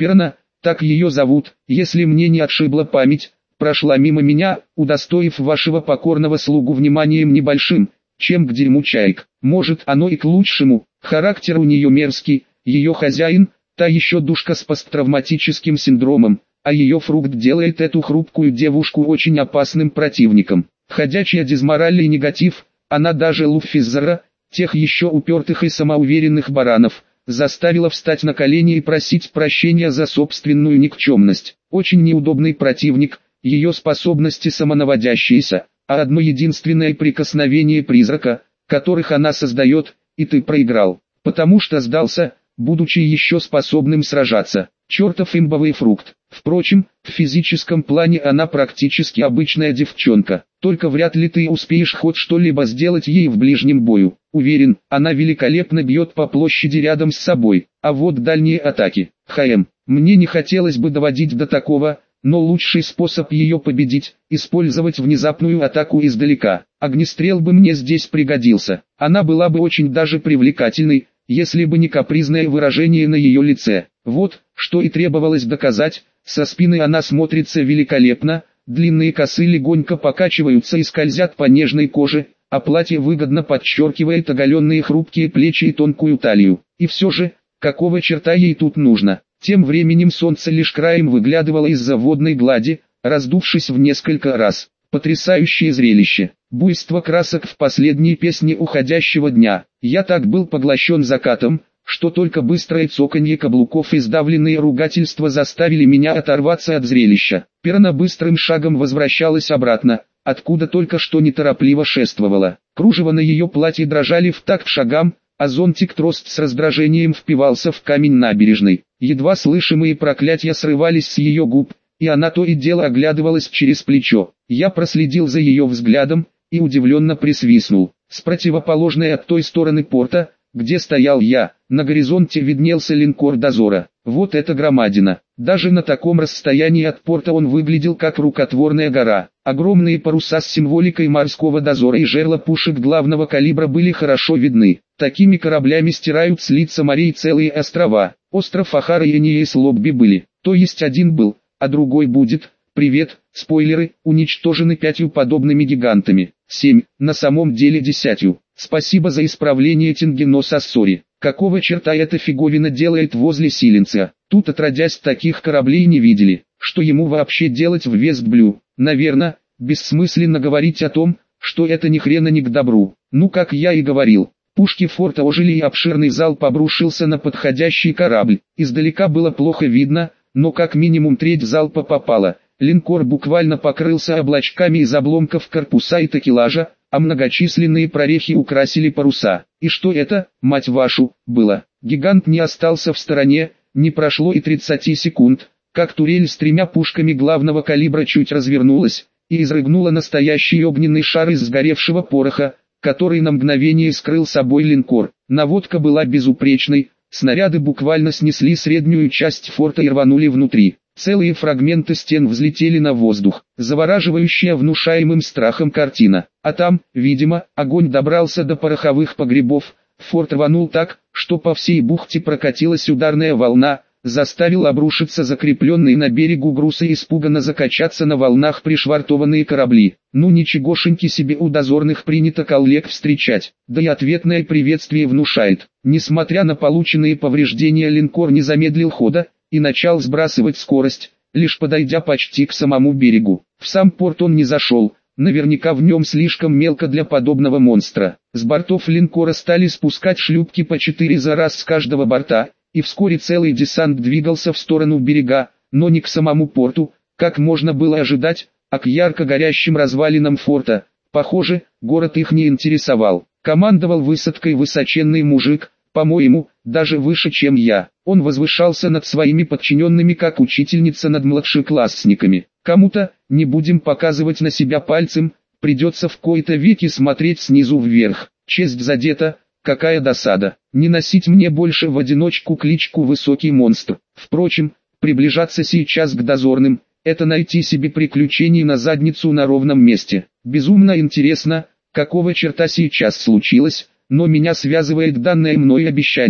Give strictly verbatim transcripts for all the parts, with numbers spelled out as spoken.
Перна, так ее зовут, если мне не отшибла память, прошла мимо меня, удостоив вашего покорного слугу вниманием небольшим, чем к дерьму чаек. Может, оно и к лучшему, характер у нее мерзкий, ее хозяин, та еще душка с посттравматическим синдромом, а ее фрукт делает эту хрупкую девушку очень опасным противником. Ходячая дизмораль и негатив, она даже Луффизера, тех еще упертых и самоуверенных баранов, заставила встать на колени и просить прощения за собственную никчемность. Очень неудобный противник, ее способности самонаводящиеся, а одно единственное прикосновение призрака, которых она создает, и ты проиграл, потому что сдался, будучи еще способным сражаться. Чертов имбовый фрукт. Впрочем, в физическом плане она практически обычная девчонка, только вряд ли ты успеешь хоть что-либо сделать ей в ближнем бою. Уверен, она великолепно бьет по площади рядом с собой, а вот дальние атаки. ХМ, мне не хотелось бы доводить до такого, но лучший способ ее победить – использовать внезапную атаку издалека. Огнестрел бы мне здесь пригодился. Она была бы очень даже привлекательной, если бы не капризное выражение на ее лице. Вот, что и требовалось доказать, со спины она смотрится великолепно, длинные косы легонько покачиваются и скользят по нежной коже, а платье выгодно подчеркивает оголенные хрупкие плечи и тонкую талию. И все же, какого черта ей тут нужно? Тем временем солнце лишь краем выглядывало из-за водной глади, раздувшись в несколько раз. Потрясающее зрелище. Буйство красок в последней песне уходящего дня. Я так был поглощен закатом, что только быстрое цоканье каблуков и сдавленные ругательства заставили меня оторваться от зрелища. Перна быстрым шагом возвращалась обратно, откуда только что неторопливо шествовала. Кружева на ее платье дрожали в такт шагам, а зонтик-трост с раздражением впивался в камень набережной. Едва слышимые проклятия срывались с ее губ, и она то и дело оглядывалась через плечо. Я проследил за ее взглядом и удивленно присвистнул. С противоположной от той стороны порта, где стоял я, на горизонте виднелся линкор дозора. Вот эта громадина. Даже на таком расстоянии от порта он выглядел как рукотворная гора. Огромные паруса с символикой морского дозора и жерла пушек главного калибра были хорошо видны. Такими кораблями стирают с лица морей целые острова. Остров Ахара и Эниес Лобби были, то есть один был, а другой будет. Привет, спойлеры, уничтожены пятью подобными гигантами. семь, на самом деле десятью. Спасибо за исправление Тингено Сассори. Какого черта эта фиговина делает возле Силенция? Тут отродясь таких кораблей не видели. Что ему вообще делать в Вестблю? Наверное, бессмысленно говорить о том, что это ни хрена не к добру. Ну как я и говорил. Пушки форта ожили и обширный залп обрушился на подходящий корабль. Издалека было плохо видно, но как минимум треть залпа попала. Линкор буквально покрылся облачками из обломков корпуса и такелажа, а многочисленные прорехи украсили паруса. И что это, мать вашу, было? Гигант не остался в стороне, не прошло и тридцати секунд, как турель с тремя пушками главного калибра чуть развернулась, и изрыгнула настоящий огненный шар из сгоревшего пороха, который на мгновение скрыл собой линкор. Наводка была безупречной, снаряды буквально снесли среднюю часть форта и рванули внутри. Целые фрагменты стен взлетели на воздух, завораживающая внушаемым страхом картина. А там, видимо, огонь добрался до пороховых погребов, форт рванул так, что по всей бухте прокатилась ударная волна, заставил обрушиться закрепленные на берегу грузы и испуганно закачаться на волнах пришвартованные корабли. Ну ничегошеньки себе у дозорных принято коллег встречать, да и ответное приветствие внушает. Несмотря на полученные повреждения, линкор не замедлил хода и начал сбрасывать скорость, лишь подойдя почти к самому берегу. В сам порт он не зашел, наверняка в нем слишком мелко для подобного монстра. С бортов линкора стали спускать шлюпки по четыре за раз с каждого борта, и вскоре целый десант двигался в сторону берега, но не к самому порту, как можно было ожидать, а к ярко горящим развалинам форта. Похоже, город их не интересовал. Командовал высадкой высоченный мужик, по-моему, даже выше, чем я. Он возвышался над своими подчиненными, как учительница над младшеклассниками. Кому-то, не будем показывать на себя пальцем, придется в кои-то веки смотреть снизу вверх. Честь задета, какая досада. Не носить мне больше в одиночку кличку «Высокий монстр». Впрочем, приближаться сейчас к дозорным – это найти себе приключений на задницу на ровном месте. Безумно интересно, какого черта сейчас случилось, но меня связывает данное мной обещание.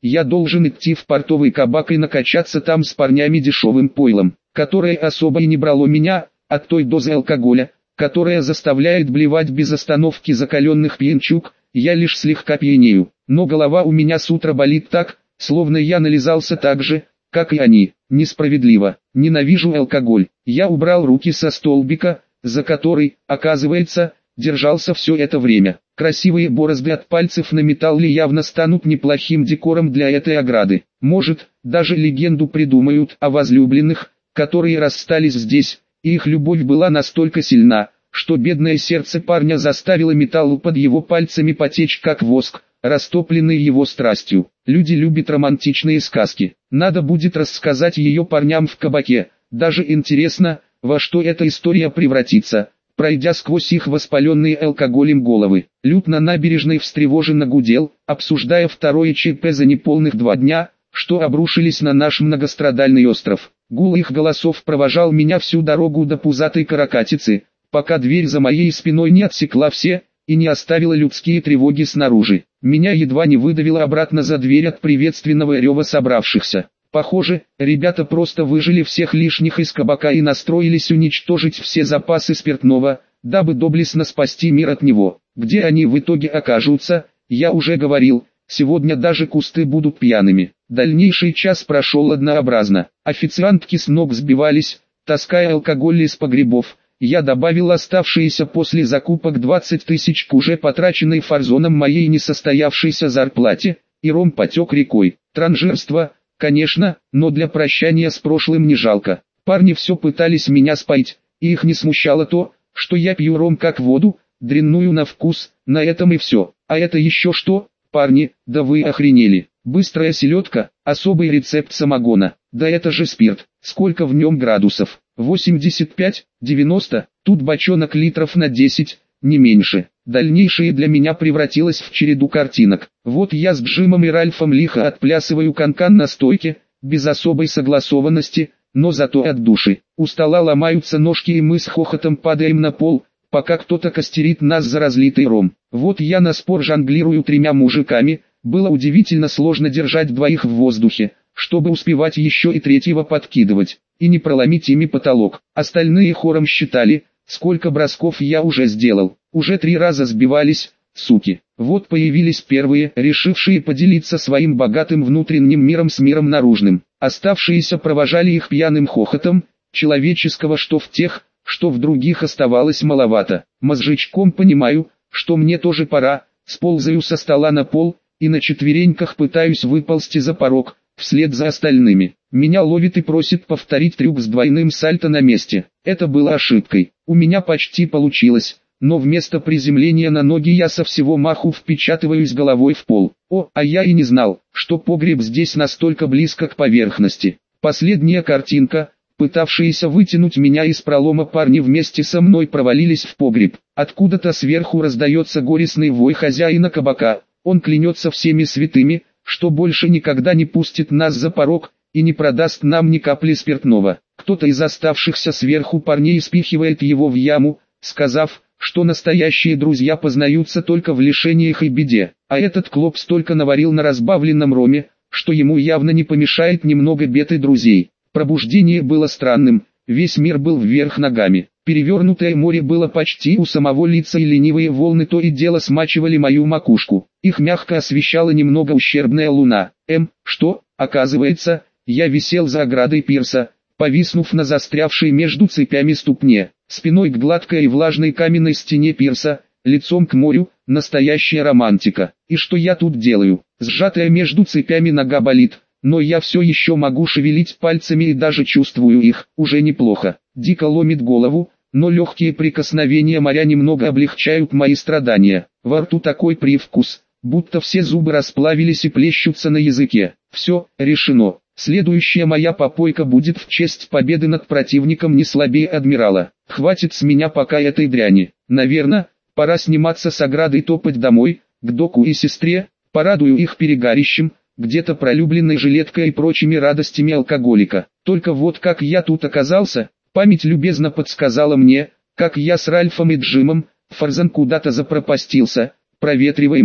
я должен идти в портовый кабак и накачаться там с парнями дешевым пойлом, которое особо и не брало меня от той дозы алкоголя, которая заставляет блевать без остановки закаленных пьянчуг. Я лишь слегка пьянею, но голова у меня с утра болит так, словно я нализался так же, как и они. Несправедливо. Ненавижу алкоголь. Я убрал руки со столбика, за который, оказывается, держался все это время. Красивые борозды от пальцев на металле явно станут неплохим декором для этой ограды. Может, даже легенду придумают о возлюбленных, которые расстались здесь, и их любовь была настолько сильна, что бедное сердце парня заставило металл под его пальцами потечь как воск, растопленный его страстью. Люди любят романтичные сказки. Надо будет рассказать ее парням в кабаке. Даже интересно, во что эта история превратится, пройдя сквозь их воспаленные алкоголем головы. Люд на набережной встревоженно гудел, обсуждая второе ЧП за неполных два дня, что обрушились на наш многострадальный остров. Гул их голосов провожал меня всю дорогу до пузатой каракатицы, пока дверь за моей спиной не отсекла все и не оставила людские тревоги снаружи. Меня едва не выдавило обратно за дверь от приветственного рева собравшихся. Похоже, ребята просто выжили всех лишних из кабака и настроились уничтожить все запасы спиртного, дабы доблестно спасти мир от него. Где они в итоге окажутся, я уже говорил, сегодня даже кусты будут пьяными. Дальнейший час прошел однообразно. Официантки с ног сбивались, таская алкоголь из погребов. Я добавил оставшиеся после закупок двадцать тысяч к уже потраченной фарзоном моей несостоявшейся зарплате, и ром потек рекой. Транжирство, конечно, но для прощания с прошлым не жалко. Парни все пытались меня споить, и их не смущало то, что я пью ром как воду, дрянную на вкус, на этом и все. А это еще что, парни, да вы охренели. Быстрая селедка, особый рецепт самогона, да это же спирт, сколько в нем градусов, восемьдесят пять, девяносто, тут бочонок литров на десять, не меньше. Дальнейшее для меня превратилось в череду картинок. Вот я с Джимом и Ральфом лихо отплясываю канкан на стойке, без особой согласованности, но зато от души. У стола ломаются ножки и мы с хохотом падаем на пол, пока кто-то костерит нас за разлитый ром. Вот я на спор жонглирую тремя мужиками. Было удивительно сложно держать двоих в воздухе, чтобы успевать еще и третьего подкидывать, и не проломить ими потолок. Остальные хором считали, сколько бросков я уже сделал. Уже три раза сбивались, суки. Вот появились первые, решившие поделиться своим богатым внутренним миром с миром наружным. Оставшиеся провожали их пьяным хохотом, человеческого что в тех, что в других оставалось маловато. Мозжечком понимаю, что мне тоже пора, сползаю со стола на пол, и на четвереньках пытаюсь выползти за порог, вслед за остальными. Меня ловит и просит повторить трюк с двойным сальто на месте. Это было ошибкой. У меня почти получилось, но вместо приземления на ноги я со всего маху впечатываюсь головой в пол. О, а я и не знал, что погреб здесь настолько близко к поверхности. Последняя картинка. Пытавшиеся вытянуть меня из пролома парни вместе со мной провалились в погреб. Откуда-то сверху раздается горестный вой хозяина кабака. Он клянется всеми святыми, что больше никогда не пустит нас за порог и не продаст нам ни капли спиртного. Кто-то из оставшихся сверху парней спихивает его в яму, сказав, что настоящие друзья познаются только в лишениях и беде. А этот клоп столько наварил на разбавленном роме, что ему явно не помешает немного бед и друзей. Пробуждение было странным, весь мир был вверх ногами. Перевернутое море было почти у самого лица, и ленивые волны то и дело смачивали мою макушку. Их мягко освещала немного ущербная луна. Эм, что, оказывается, я висел за оградой пирса, повиснув на застрявшей между цепями ступне, спиной к гладкой и влажной каменной стене пирса, лицом к морю, настоящая романтика. И что я тут делаю? Сжатая между цепями нога болит, но я все еще могу шевелить пальцами и даже чувствую их, уже неплохо. Дико ломит голову, но легкие прикосновения моря немного облегчают мои страдания. Во рту такой привкус, будто все зубы расплавились и плещутся на языке. Все, решено. Следующая моя попойка будет в честь победы над противником не слабее адмирала. Хватит с меня пока этой дряни. Наверное, пора сниматься с ограды и топать домой, к доку и сестре, порадую их перегарищем, где-то пролюбленной жилеткой и прочими радостями алкоголика. Только вот как я тут оказался, память любезно подсказала мне, как я с Ральфом и Джимом, Фарзан куда-то запропастился, проветриваемся,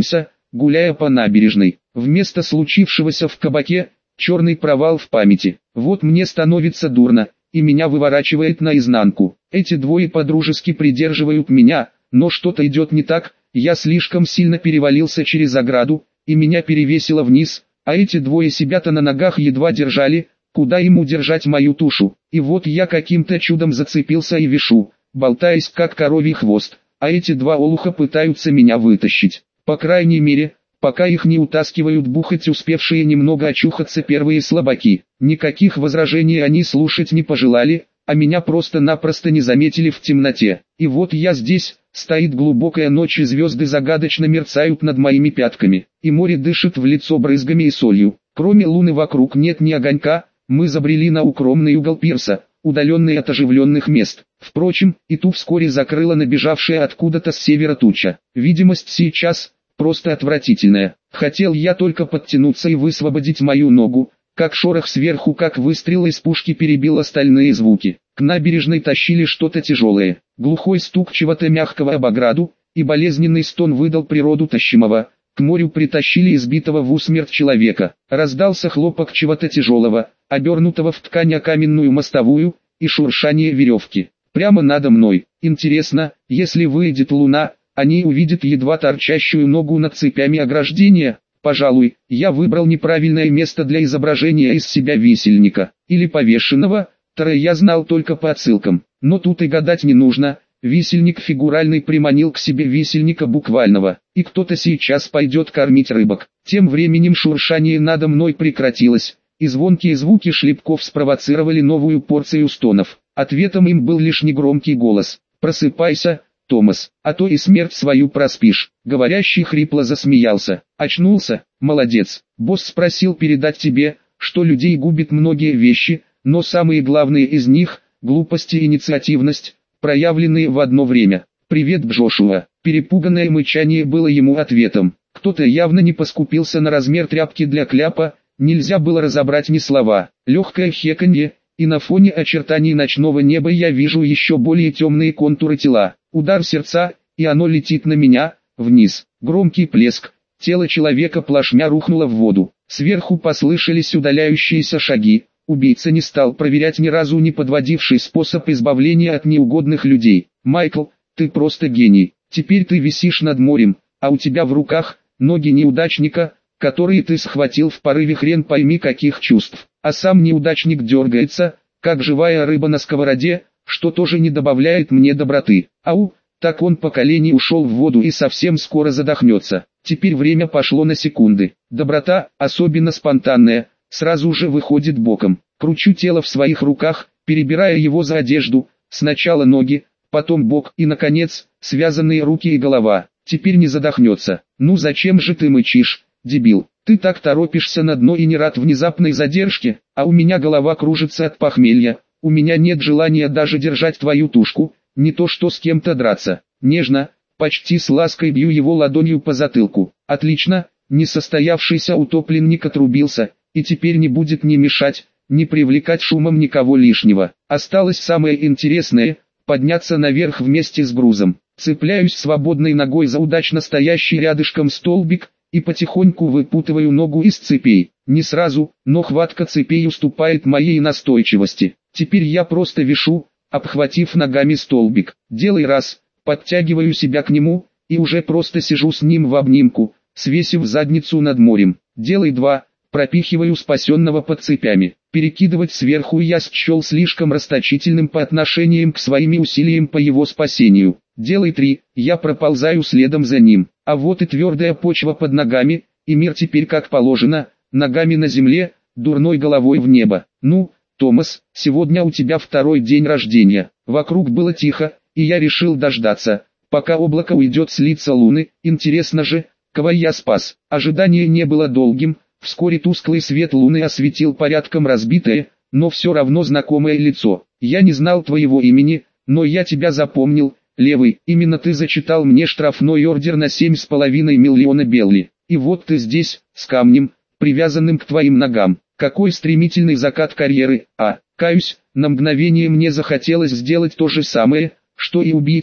гуляя по набережной. Вместо случившегося в кабаке, черный провал в памяти. Вот мне становится дурно, и меня выворачивает наизнанку. Эти двое подружески придерживают меня, но что-то идет не так, я слишком сильно перевалился через ограду, и меня перевесило вниз, а эти двое себя-то на ногах едва держали, куда им удержать мою тушу. И вот я каким-то чудом зацепился и вишу, болтаясь как коровий хвост, а эти два олуха пытаются меня вытащить. По крайней мере, пока их не утаскивают бухать успевшие немного очухаться первые слабаки. Никаких возражений они слушать не пожелали, а меня просто-напросто не заметили в темноте. И вот я здесь, стоит глубокая ночь и звезды загадочно мерцают над моими пятками, и море дышит в лицо брызгами и солью. Кроме луны вокруг нет ни огонька, мы забрели на укромный угол пирса, удаленный от оживленных мест. Впрочем, и ту вскоре закрыла набежавшая откуда-то с севера туча. Видимость сейчас просто отвратительная. Хотел я только подтянуться и высвободить мою ногу, как шорох сверху, как выстрел из пушки перебил остальные звуки. К набережной тащили что-то тяжелое. Глухой стук чего-то мягкого об ограду, и болезненный стон выдал природу тащимого. К морю притащили избитого в усмерть человека. Раздался хлопок чего-то тяжелого, обернутого в ткань о каменную мостовую, и шуршание веревки. Прямо надо мной. Интересно, если выйдет луна, они увидят едва торчащую ногу над цепями ограждения. Пожалуй, я выбрал неправильное место для изображения из себя висельника, или повешенного. Второе я знал только по отсылкам, но тут и гадать не нужно. Висельник фигуральный приманил к себе висельника буквального, и кто-то сейчас пойдет кормить рыбок. Тем временем шуршание надо мной прекратилось, и звонкие звуки шлепков спровоцировали новую порцию стонов. Ответом им был лишь негромкий голос: «Просыпайся, Томас, а то и смерть свою проспишь». Говорящий хрипло засмеялся. «Очнулся? Молодец. Босс спросил передать тебе, что людей губит многие вещи, но самые главные из них – глупость и инициативность, проявленные в одно время. Привет, Джошуа». Перепуганное мычание было ему ответом. Кто-то явно не поскупился на размер тряпки для кляпа, нельзя было разобрать ни слова. Легкое хеканье, и на фоне очертаний ночного неба я вижу еще более темные контуры тела. Удар сердца, и оно летит на меня, вниз. Громкий плеск, тело человека плашмя рухнуло в воду. Сверху послышались удаляющиеся шаги. Убийца не стал проверять ни разу не подводивший способ избавления от неугодных людей. «Майкл, ты просто гений. Теперь ты висишь над морем, а у тебя в руках ноги неудачника, которые ты схватил в порыве хрен пойми каких чувств. А сам неудачник дергается, как живая рыба на сковороде, что тоже не добавляет мне доброты. Ау, так он по колени ушел в воду и совсем скоро задохнется. Теперь время пошло на секунды. Доброта, особенно спонтанная, сразу же выходит боком. Кручу тело в своих руках, перебирая его за одежду, сначала ноги, потом бок и, наконец, связанные руки и голова. Теперь не задохнется. Ну зачем же ты мычишь, дебил? Ты так торопишься на дно и не рад внезапной задержке, а у меня голова кружится от похмелья. У меня нет желания даже держать твою тушку, не то что с кем-то драться. Нежно, почти с лаской бью его ладонью по затылку. Отлично, несостоявшийся утопленник отрубился, и теперь не будет ни мешать, ни привлекать шумом никого лишнего. Осталось самое интересное – подняться наверх вместе с грузом. Цепляюсь свободной ногой за удачно стоящий рядышком столбик, и потихоньку выпутываю ногу из цепей. Не сразу, но хватка цепей уступает моей настойчивости. Теперь я просто вишу, обхватив ногами столбик. Делай раз, подтягиваю себя к нему, и уже просто сижу с ним в обнимку, свесив задницу над морем. Делай два, пропихиваю спасенного под цепями. Перекидывать сверху я счел слишком расточительным по отношениям к своим усилиям по его спасению. Делай три, я проползаю следом за ним. А вот и твердая почва под ногами, и мир теперь как положено, ногами на земле, дурной головой в небо. Ну, Томас, сегодня у тебя второй день рождения. Вокруг было тихо, и я решил дождаться, пока облако уйдет с лица луны. Интересно же, кого я спас. Ожидание не было долгим, вскоре тусклый свет луны осветил порядком разбитое, но все равно знакомое лицо. Я не знал твоего имени, но я тебя запомнил. Левый, именно ты зачитал мне штрафной ордер на семь с половиной миллиона белли. И вот ты здесь, с камнем, привязанным к твоим ногам. Какой стремительный закат карьеры, а, каюсь, на мгновение мне захотелось сделать то же самое, что и убийца,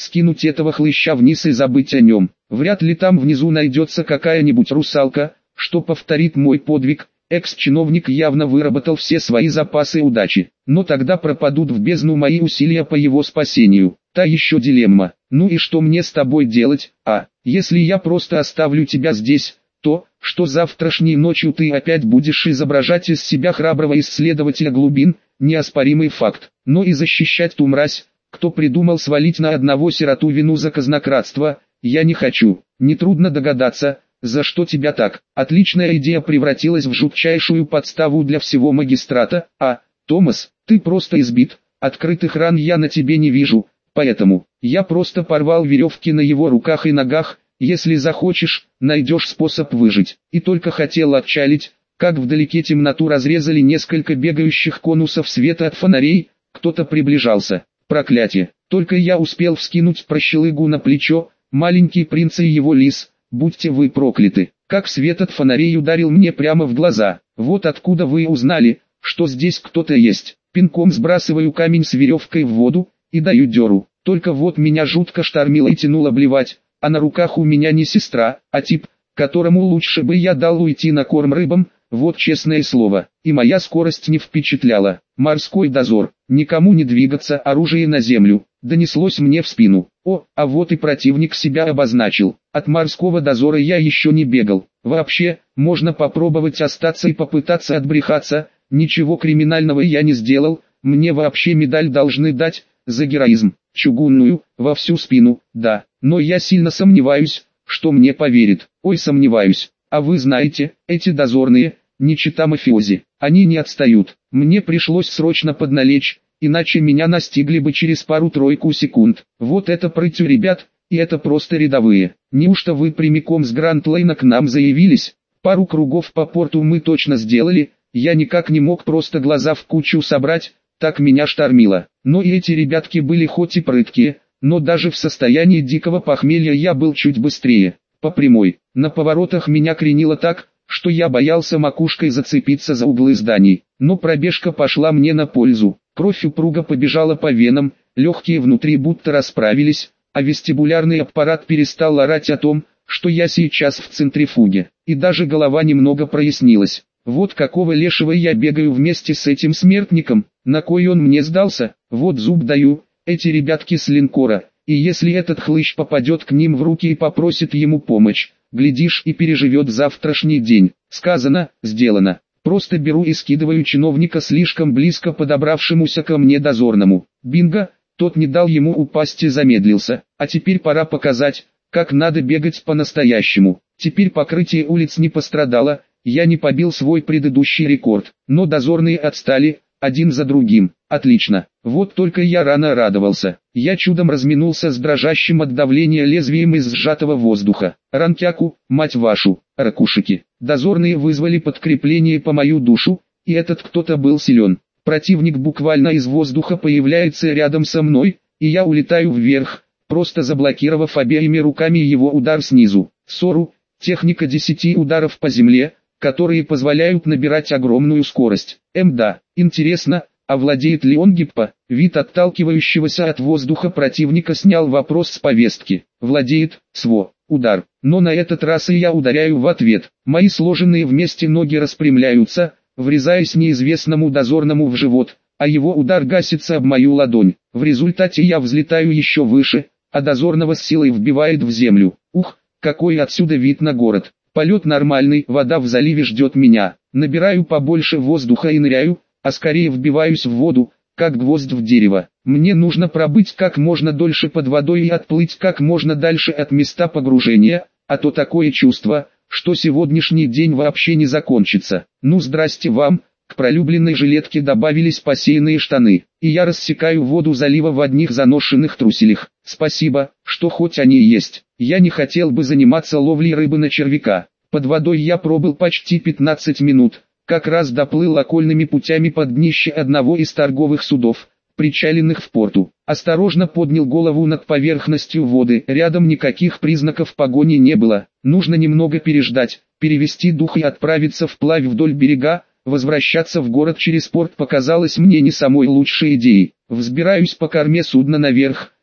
скинуть этого хлыща вниз и забыть о нем. Вряд ли там внизу найдется какая-нибудь русалка, что повторит мой подвиг. Экс-чиновник явно выработал все свои запасы удачи, но тогда пропадут в бездну мои усилия по его спасению. Та еще дилемма. Ну и что мне с тобой делать, а? Если я просто оставлю тебя здесь, то, что завтрашней ночью ты опять будешь изображать из себя храброго исследователя глубин, неоспоримый факт. Но и защищать ту мразь, кто придумал свалить на одного сироту вину за казнократство, я не хочу. Нетрудно догадаться, за что тебя так. Отличная идея превратилась в жутчайшую подставу для всего магистрата. А, Томас, ты просто избит, открытых ран я на тебе не вижу, поэтому я просто порвал веревки на его руках и ногах. Если захочешь, найдешь способ выжить. И только хотел отчалить, как вдалеке темноту разрезали несколько бегающих конусов света от фонарей, кто-то приближался. Проклятие! Только я успел вскинуть прощелыгу на плечо, маленький принц и его лис. Будьте вы прокляты, как свет от фонарей ударил мне прямо в глаза. Вот откуда вы узнали, что здесь кто-то есть. Пинком сбрасываю камень с веревкой в воду и даю дёру. Только вот меня жутко штормило и тянуло блевать, а на руках у меня не сестра, а тип, которому лучше бы я дал уйти на корм рыбам, вот честное слово. И моя скорость не впечатляла. Морской дозор, никому не двигаться, оружие на землю, донеслось мне в спину. О, а вот и противник себя обозначил. От морского дозора я еще не бегал. Вообще, можно попробовать остаться и попытаться отбрехаться. Ничего криминального я не сделал, мне вообще медаль должны дать, за героизм, чугунную, во всю спину, да. Но я сильно сомневаюсь, что мне поверит. Ой, сомневаюсь. А вы знаете, эти дозорные, не чита мафиози, они не отстают. Мне пришлось срочно подналечь, иначе меня настигли бы через пару-тройку секунд. Вот это прыть у ребят, и это просто рядовые. Неужто вы прямиком с Гранд-Лейна к нам заявились? Пару кругов по порту мы точно сделали, я никак не мог просто глаза в кучу собрать, так меня штормило. Но и эти ребятки были хоть и прыткие, но даже в состоянии дикого похмелья я был чуть быстрее. По прямой, на поворотах меня кренило так, что я боялся макушкой зацепиться за углы зданий. Но пробежка пошла мне на пользу. Кровь упруго побежала по венам, легкие внутри будто расправились, а вестибулярный аппарат перестал орать о том, что я сейчас в центрифуге. И даже голова немного прояснилась. Вот какого лешего я бегаю вместе с этим смертником, на кой он мне сдался, вот зуб даю, эти ребятки с линкора. И если этот хлыщ попадет к ним в руки и попросит ему помощь, глядишь и переживет завтрашний день. Сказано, сделано. Просто беру и скидываю чиновника слишком близко подобравшемуся ко мне дозорному. Бинго, тот не дал ему упасть и замедлился. А теперь пора показать, как надо бегать по-настоящему. Теперь покрытие улиц не пострадало, я не побил свой предыдущий рекорд. Но дозорные отстали, один за другим. Отлично. Вот только я рано радовался. Я чудом разминулся с дрожащим от давления лезвием из сжатого воздуха. Рантяку, мать вашу, ракушики. Дозорные вызвали подкрепление по мою душу, и этот кто-то был силен. Противник буквально из воздуха появляется рядом со мной, и я улетаю вверх, просто заблокировав обеими руками его удар снизу. Сору, техника десяти ударов по земле, которые позволяют набирать огромную скорость. Мда, интересно, а владеет ли он гиппо? Вид отталкивающегося от воздуха противника снял вопрос с повестки. Владеет, сво, удар. Но на этот раз и я ударяю в ответ. Мои сложенные вместе ноги распрямляются, врезаясь неизвестному дозорному в живот, а его удар гасится об мою ладонь. В результате я взлетаю еще выше, а дозорного с силой вбивает в землю. Ух, какой отсюда вид на город. Полет нормальный, вода в заливе ждет меня. Набираю побольше воздуха и ныряю, а скорее вбиваюсь в воду, как гвоздь в дерево. Мне нужно пробыть как можно дольше под водой и отплыть как можно дальше от места погружения, а то такое чувство, что сегодняшний день вообще не закончится. Ну здрасте вам, к пролюбленной жилетке добавились посеянные штаны, и я рассекаю воду залива в одних заношенных труселях. Спасибо, что хоть они и есть. Я не хотел бы заниматься ловлей рыбы на червяка. Под водой я пробыл почти пятнадцать минут. Как раз доплыл окольными путями под днище одного из торговых судов, причаленных в порту. Осторожно поднял голову над поверхностью воды, рядом никаких признаков погони не было. Нужно немного переждать, перевести дух и отправиться вплавь вдоль берега. Возвращаться в город через порт показалось мне не самой лучшей идеей. Взбираюсь по корме судна наверх,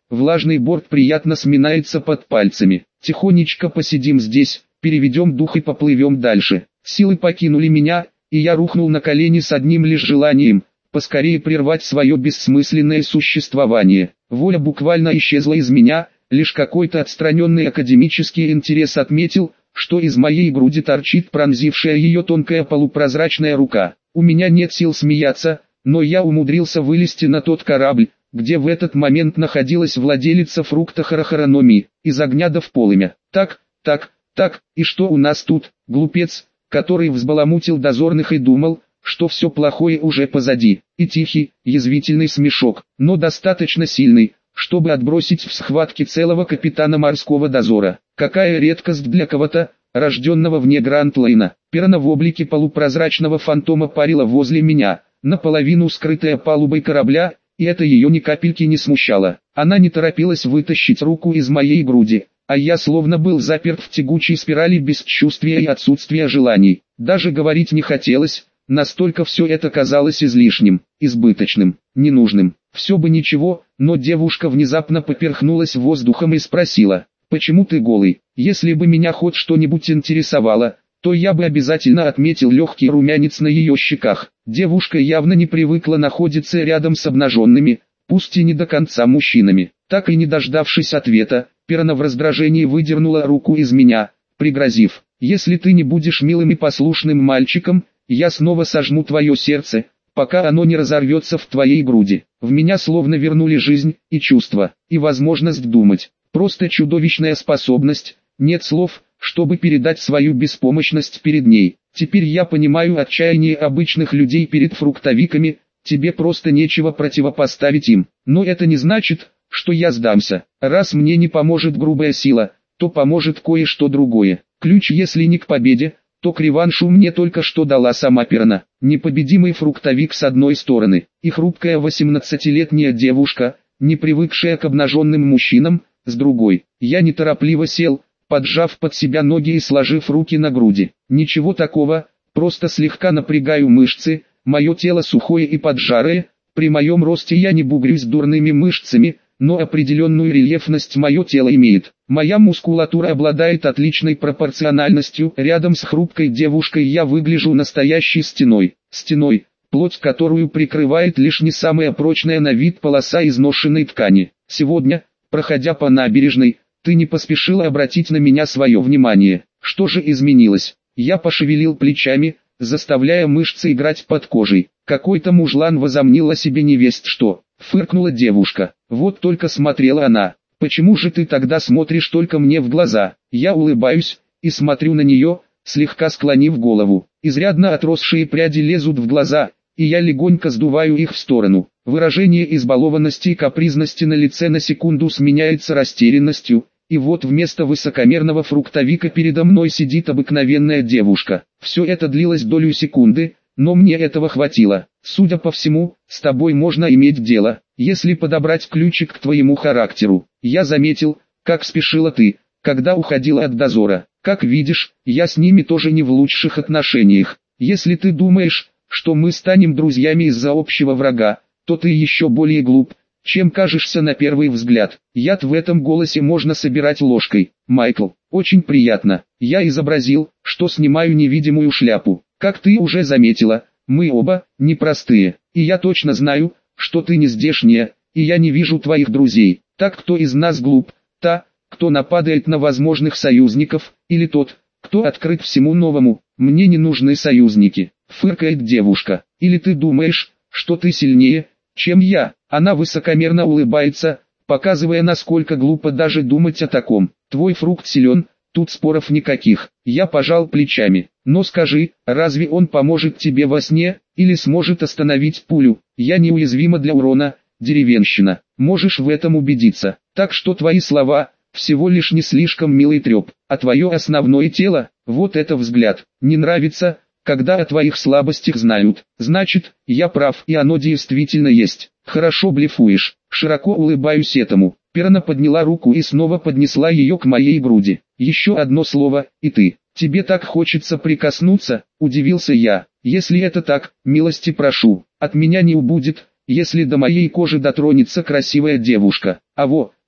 влажный борт приятно сминается под пальцами. Тихонечко посидим здесь, переведем дух и поплывем дальше. Силы покинули меня, и я рухнул на колени с одним лишь желанием – поскорее прервать свое бессмысленное существование. Воля буквально исчезла из меня, лишь какой-то отстраненный академический интерес отметил, что из моей груди торчит пронзившая ее тонкая полупрозрачная рука. У меня нет сил смеяться, но я умудрился вылезти на тот корабль, где в этот момент находилась владелица фрукта Харахарономи, из огня до в полымя. Так, так, так, и что у нас тут, глупец, который взбаламутил дозорных и думал, что все плохое уже позади, и тихий, язвительный смешок, но достаточно сильный, чтобы отбросить в схватке целого капитана морского дозора. Какая редкость для кого-то, рожденного вне Гранд-Лейна. Перна в облике полупрозрачного фантома парила возле меня, наполовину скрытая палубой корабля, и это ее ни капельки не смущало. Она не торопилась вытащить руку из моей груди, а я словно был заперт в тягучей спирали бесчувствия и отсутствия желаний. Даже говорить не хотелось. Настолько все это казалось излишним, избыточным, ненужным. Все бы ничего, но девушка внезапно поперхнулась воздухом и спросила: «Почему ты голый? Если бы меня хоть что-нибудь интересовало, то я бы обязательно отметил легкий румянец на ее щеках». Девушка явно не привыкла находиться рядом с обнаженными, пусть и не до конца мужчинами. Так и не дождавшись ответа, Перна в раздражении выдернула руку из меня, пригрозив: «Если ты не будешь милым и послушным мальчиком, я снова сожму твое сердце, пока оно не разорвется в твоей груди». В меня словно вернули жизнь, и чувства, и возможность думать. Просто чудовищная способность, нет слов, чтобы передать свою беспомощность перед ней. Теперь я понимаю отчаяние обычных людей перед фруктовиками, тебе просто нечего противопоставить им. Но это не значит, что я сдамся. Раз мне не поможет грубая сила, то поможет кое-что другое. Ключ, если не к победе, то к реваншу мне только что дала сама Перна. Непобедимый фруктовик с одной стороны, и хрупкая восемнадцатилетняя девушка, не привыкшая к обнаженным мужчинам, с другой. Я неторопливо сел, поджав под себя ноги и сложив руки на груди. Ничего такого, просто слегка напрягаю мышцы, мое тело сухое и поджарое, при моем росте я не бугрюсь дурными мышцами, но определенную рельефность мое тело имеет. Моя мускулатура обладает отличной пропорциональностью. Рядом с хрупкой девушкой я выгляжу настоящей стеной. Стеной, плоть которую прикрывает лишь не самая прочная на вид полоса изношенной ткани. Сегодня, проходя по набережной, ты не поспешила обратить на меня свое внимание. Что же изменилось? Я пошевелил плечами, заставляя мышцы играть под кожей. Какой-то мужлан возомнил о себе невесть что. Фыркнула девушка. Вот только смотрела она. «Почему же ты тогда смотришь только мне в глаза?» Я улыбаюсь и смотрю на нее, слегка склонив голову. Изрядно отросшие пряди лезут в глаза, и я легонько сдуваю их в сторону. Выражение избалованности и капризности на лице на секунду сменяется растерянностью, и вот вместо высокомерного фруктовика передо мной сидит обыкновенная девушка. Все это длилось долю секунды, но мне этого хватило. Судя по всему, с тобой можно иметь дело, если подобрать ключик к твоему характеру. Я заметил, как спешила ты, когда уходила от дозора. Как видишь, я с ними тоже не в лучших отношениях. Если ты думаешь, что мы станем друзьями из-за общего врага, то ты еще более глуп, чем кажешься на первый взгляд. Яд в этом голосе можно собирать ложкой. Майкл, очень приятно. Я изобразил, что снимаю невидимую шляпу. Как ты уже заметила, мы оба непростые, и я точно знаю, что ты не здешняя, и я не вижу твоих друзей. Так кто из нас глуп? Та, кто нападает на возможных союзников, или тот, кто открыт всему новому? Мне не нужны союзники, фыркает девушка. Или ты думаешь, что ты сильнее, чем я? Она высокомерно улыбается, показывая, насколько глупо даже думать о таком. Твой фрукт силен, тут споров никаких. Я пожал плечами. Но скажи, разве он поможет тебе во сне, или сможет остановить пулю? Я неуязвима для урона, деревенщина. Можешь в этом убедиться. Так что твои слова – всего лишь не слишком милый треп. А твое основное тело – вот это взгляд. Не нравится, когда о твоих слабостях знают. Значит, я прав, и оно действительно есть. Хорошо блефуешь. Широко улыбаюсь этому. Перна подняла руку и снова поднесла ее к моей груди. Еще одно слово, и ты. Тебе так хочется прикоснуться, удивился я. Если это так, милости прошу. От меня не убудет, если до моей кожи дотронется красивая девушка. А во,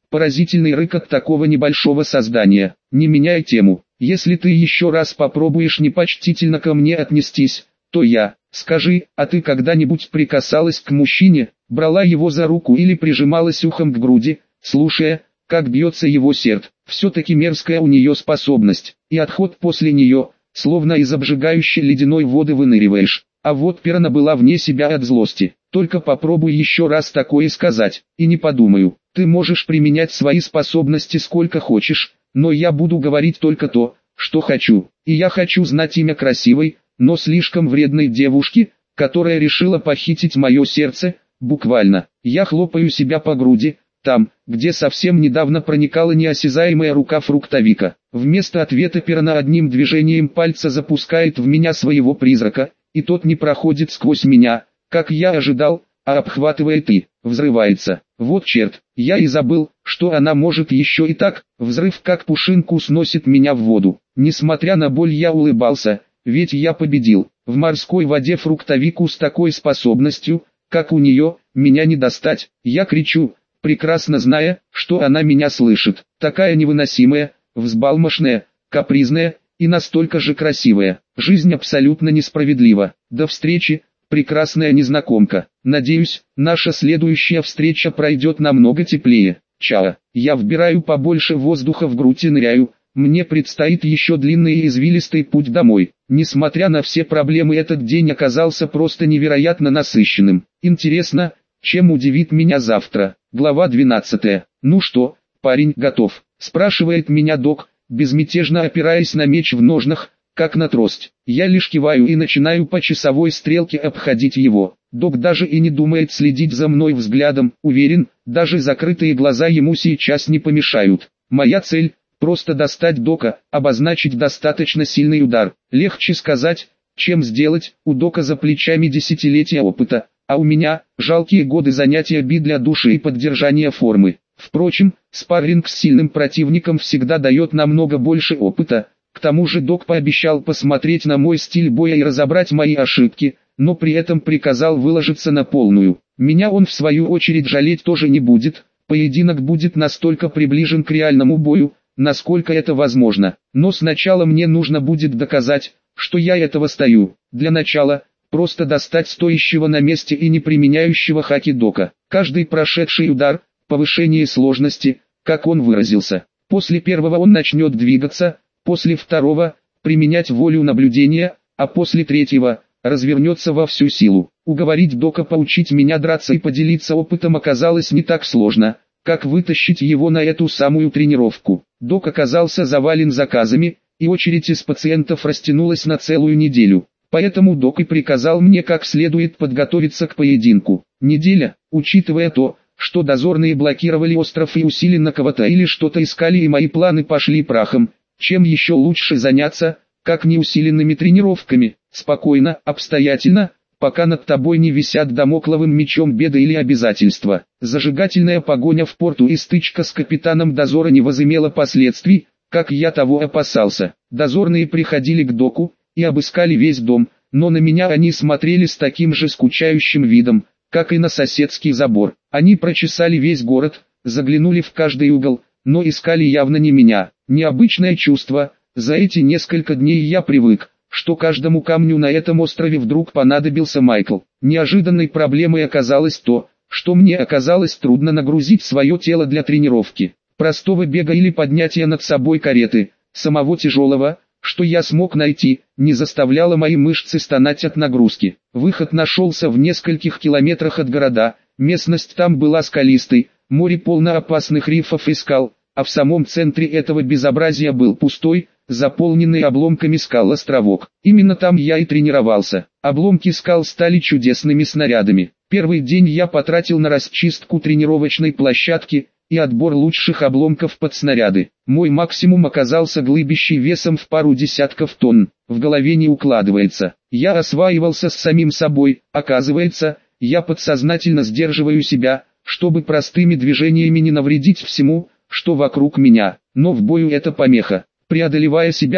Поразительный рык от такого небольшого создания. Не меняй тему. Если ты еще раз попробуешь непочтительно ко мне отнестись, то я... Скажи, а ты когда-нибудь прикасалась к мужчине, брала его за руку или прижималась ухом к груди, слушая, как бьется его сердце? Все-таки мерзкая у нее способность, и отход после нее, словно из обжигающей ледяной воды выныриваешь. А вот Пирана была вне себя от злости. Только попробуй еще раз такое сказать, и не подумаю. Ты можешь применять свои способности сколько хочешь, но я буду говорить только то, что хочу. И я хочу знать имя красивой, но слишком вредной девушки, которая решила похитить мое сердце, буквально. Я хлопаю себя по груди, там, где совсем недавно проникала неосязаемая рука фруктовика. Вместо ответа Пирана одним движением пальца запускает в меня своего призрака, и тот не проходит сквозь меня, как я ожидал, а обхватывает и взрывается. Вот черт, я и забыл, что она может еще и так. Взрыв как пушинку сносит меня в воду. Несмотря на боль, я улыбался, ведь я победил. В морской воде фруктовику с такой способностью, как у нее, меня не достать. Я кричу, прекрасно зная, что она меня слышит. Такая невыносимая, взбалмошная, капризная и настолько же красивая. Жизнь абсолютно несправедлива. До встречи, прекрасная незнакомка. Надеюсь, наша следующая встреча пройдет намного теплее. Чао. Я вбираю побольше воздуха в грудь и ныряю. Мне предстоит еще длинный и извилистый путь домой. Несмотря на все проблемы, этот день оказался просто невероятно насыщенным. Интересно, чем удивит меня завтра? Глава двенадцатая. Ну что, парень, готов? Спрашивает меня док, безмятежно опираясь на меч в ножнах, как на трость. Я лишь киваю и начинаю по часовой стрелке обходить его. Док даже и не думает следить за мной взглядом, уверен, даже закрытые глаза ему сейчас не помешают. Моя цель – просто достать дока, обозначить достаточно сильный удар. Легче сказать, чем сделать. У дока за плечами десятилетия опыта, а у меня – жалкие годы занятия би для души и поддержания формы. Впрочем, спарринг с сильным противником всегда дает намного больше опыта. К тому же док пообещал посмотреть на мой стиль боя и разобрать мои ошибки, но при этом приказал выложиться на полную. Меня он в свою очередь жалеть тоже не будет, поединок будет настолько приближен к реальному бою, насколько это возможно. Но сначала мне нужно будет доказать, что я этого стою. Для начала, просто достать стоящего на месте и не применяющего хаки дока. Каждый прошедший удар, повышение сложности, как он выразился. После первого он начнет двигаться, после второго – применять волю наблюдения, а после третьего – развернется во всю силу. Уговорить дока поучить меня драться и поделиться опытом оказалось не так сложно, как вытащить его на эту самую тренировку. Док оказался завален заказами, и очередь из пациентов растянулась на целую неделю. Поэтому док и приказал мне как следует подготовиться к поединку. Неделя, учитывая то, что дозорные блокировали остров и усиленно кого-то или что-то искали, и мои планы пошли прахом. Чем еще лучше заняться, как не усиленными тренировками, спокойно, обстоятельно, пока над тобой не висят дамокловым мечом беды или обязательства. Зажигательная погоня в порту и стычка с капитаном дозора не возымела последствий, как я того опасался. Дозорные приходили к доку и обыскали весь дом, но на меня они смотрели с таким же скучающим видом, как и на соседский забор. Они прочесали весь город, заглянули в каждый угол, но искали явно не меня. Необычное чувство. За эти несколько дней я привык, что каждому камню на этом острове вдруг понадобился Майкл. Неожиданной проблемой оказалось то, что мне оказалось трудно нагрузить свое тело для тренировки. Простого бега или поднятия над собой кареты, самого тяжелого, что я смог найти, не заставляло мои мышцы стонать от нагрузки. Выход нашелся в нескольких километрах от города, местность там была скалистой, море полно опасных рифов и скал, а в самом центре этого безобразия был пустой, заполненный обломками скал островок. Именно там я и тренировался. Обломки скал стали чудесными снарядами. Первый день я потратил на расчистку тренировочной площадки и отбор лучших обломков под снаряды. Мой максимум оказался глыбищей весом в пару десятков тонн. В голове не укладывается. Я осваивался с самим собой. Оказывается, я подсознательно сдерживаю себя, чтобы простыми движениями не навредить всему, что вокруг меня. Но в бою это помеха. Преодолевая себя,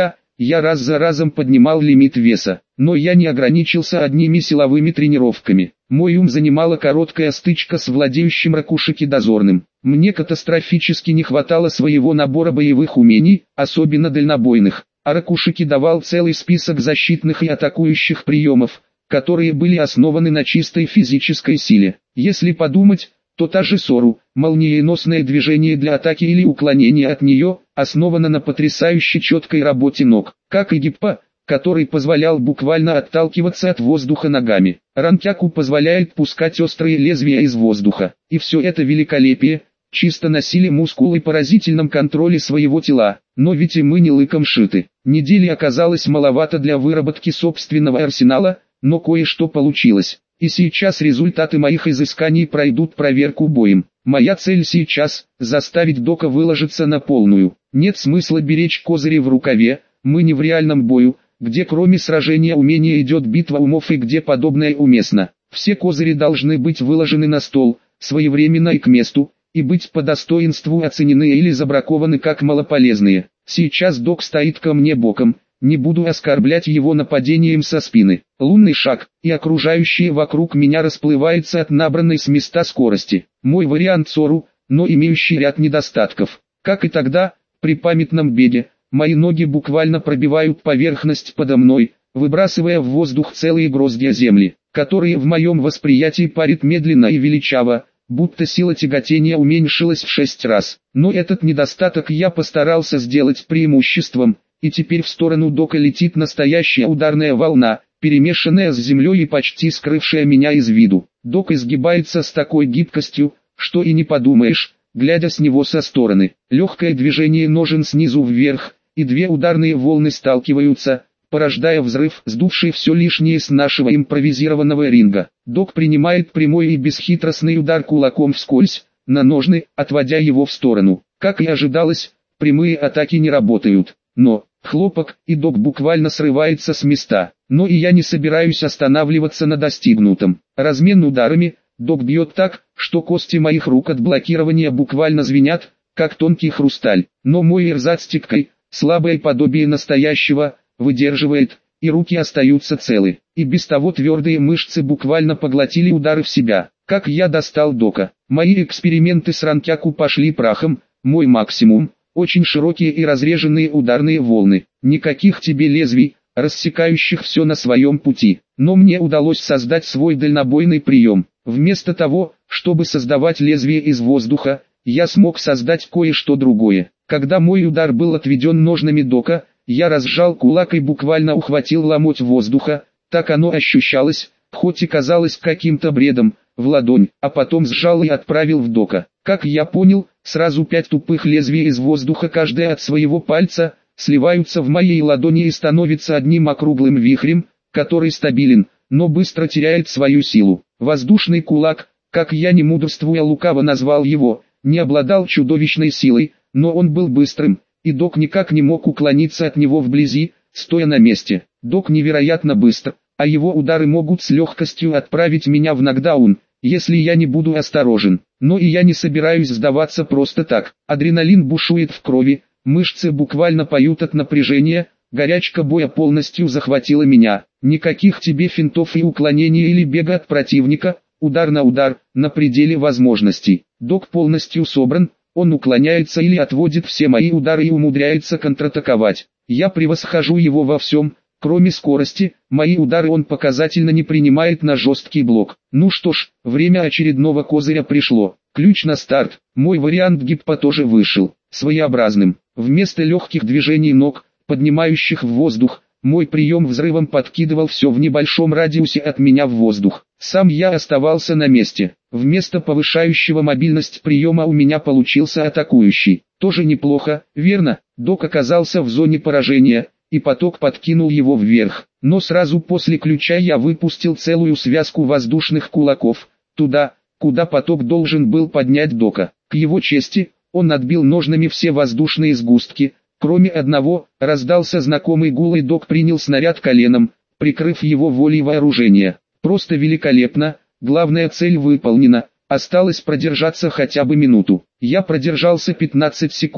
Я раз за разом поднимал лимит веса, но я не ограничился одними силовыми тренировками. Мой ум занимала короткая стычка с владеющим Ракушики дозорным. Мне катастрофически не хватало своего набора боевых умений, особенно дальнобойных. А Ракушики давал целый список защитных и атакующих приемов, которые были основаны на чистой физической силе. Если подумать, то та же Сору, молниеносное движение для атаки или уклонения от нее, основано на потрясающе четкой работе ног, как и Гиппа, который позволял буквально отталкиваться от воздуха ногами. Ранкяку позволяет пускать острые лезвия из воздуха. И все это великолепие, чисто на силе мускул и поразительном контроле своего тела. Но ведь и мы не лыком шиты. Недели оказалось маловато для выработки собственного арсенала, но кое-что получилось. И сейчас результаты моих изысканий пройдут проверку боем. Моя цель сейчас – заставить Дока выложиться на полную. Нет смысла беречь козыри в рукаве, мы не в реальном бою, где кроме сражения умения идет битва умов и где подобное уместно. Все козыри должны быть выложены на стол, своевременно и к месту, и быть по достоинству оценены или забракованы как малополезные. Сейчас Док стоит ко мне боком, не буду оскорблять его нападением со спины. Лунный шаг, и окружающее вокруг меня расплывается от набранной с места скорости. Мой вариант Сору, но имеющий ряд недостатков. Как и тогда, при памятном беге, мои ноги буквально пробивают поверхность подо мной, выбрасывая в воздух целые гроздья земли, которые в моем восприятии парят медленно и величаво, будто сила тяготения уменьшилась в шесть раз. Но этот недостаток я постарался сделать преимуществом, и теперь в сторону Дока летит настоящая ударная волна, перемешанная с землей и почти скрывшая меня из виду. Док изгибается с такой гибкостью, что и не подумаешь, глядя с него со стороны. Легкое движение ножен снизу вверх, и две ударные волны сталкиваются, порождая взрыв, сдувший все лишнее с нашего импровизированного ринга. Док принимает прямой и бесхитростный удар кулаком вскользь, на ножны, отводя его в сторону. Как и ожидалось, прямые атаки не работают. Но, хлопок, и Док буквально срывается с места. Но и я не собираюсь останавливаться на достигнутом. Размен ударами, Док бьет так, что кости моих рук от блокирования буквально звенят, как тонкий хрусталь. Но мой эрзацтиккой, слабое подобие настоящего, выдерживает, и руки остаются целы. И без того твердые мышцы буквально поглотили удары в себя. Как я достал Дока. Мои эксперименты с Ранкяку пошли прахом, мой максимум. Очень широкие и разреженные ударные волны. Никаких тебе лезвий, рассекающих все на своем пути. Но мне удалось создать свой дальнобойный прием. Вместо того, чтобы создавать лезвие из воздуха, я смог создать кое-что другое. Когда мой удар был отведен ножнами Дока, я разжал кулак и буквально ухватил ломоть воздуха. Так оно ощущалось, хоть и казалось каким-то бредом, в ладонь, а потом сжал и отправил в Дока. Как я понял, сразу пять тупых лезвий из воздуха, каждое от своего пальца, сливаются в моей ладони и становятся одним округлым вихрем, который стабилен, но быстро теряет свою силу. Воздушный кулак, как я не мудрствуя лукаво назвал его, не обладал чудовищной силой, но он был быстрым, и Док никак не мог уклониться от него вблизи, стоя на месте. Док невероятно быстр, а его удары могут с легкостью отправить меня в нокдаун, если я не буду осторожен. Но и я не собираюсь сдаваться просто так. Адреналин бушует в крови, мышцы буквально поют от напряжения, горячка боя полностью захватила меня. Никаких тебе финтов и уклонений или бега от противника, удар на удар, на пределе возможностей. Док полностью собран, он уклоняется или отводит все мои удары и умудряется контратаковать. Я превосхожу его во всем. Кроме скорости, мои удары он показательно не принимает на жесткий блок. Ну что ж, время очередного козыря пришло. Ключ на старт. Мой вариант Гиппа тоже вышел. Своеобразным. Вместо легких движений ног, поднимающих в воздух, мой прием взрывом подкидывал все в небольшом радиусе от меня в воздух. Сам я оставался на месте. Вместо повышающего мобильность приема у меня получился атакующий. Тоже неплохо, верно? Док оказался в зоне поражения, и поток подкинул его вверх. Но сразу после ключа я выпустил целую связку воздушных кулаков, туда, куда поток должен был поднять Дока. К его чести, он отбил ножнами все воздушные сгустки, кроме одного, раздался знакомый гул, и Док принял снаряд коленом, прикрыв его волей вооружения. Просто великолепно, главная цель выполнена, осталось продержаться хотя бы минуту. Я продержался пятнадцать секунд,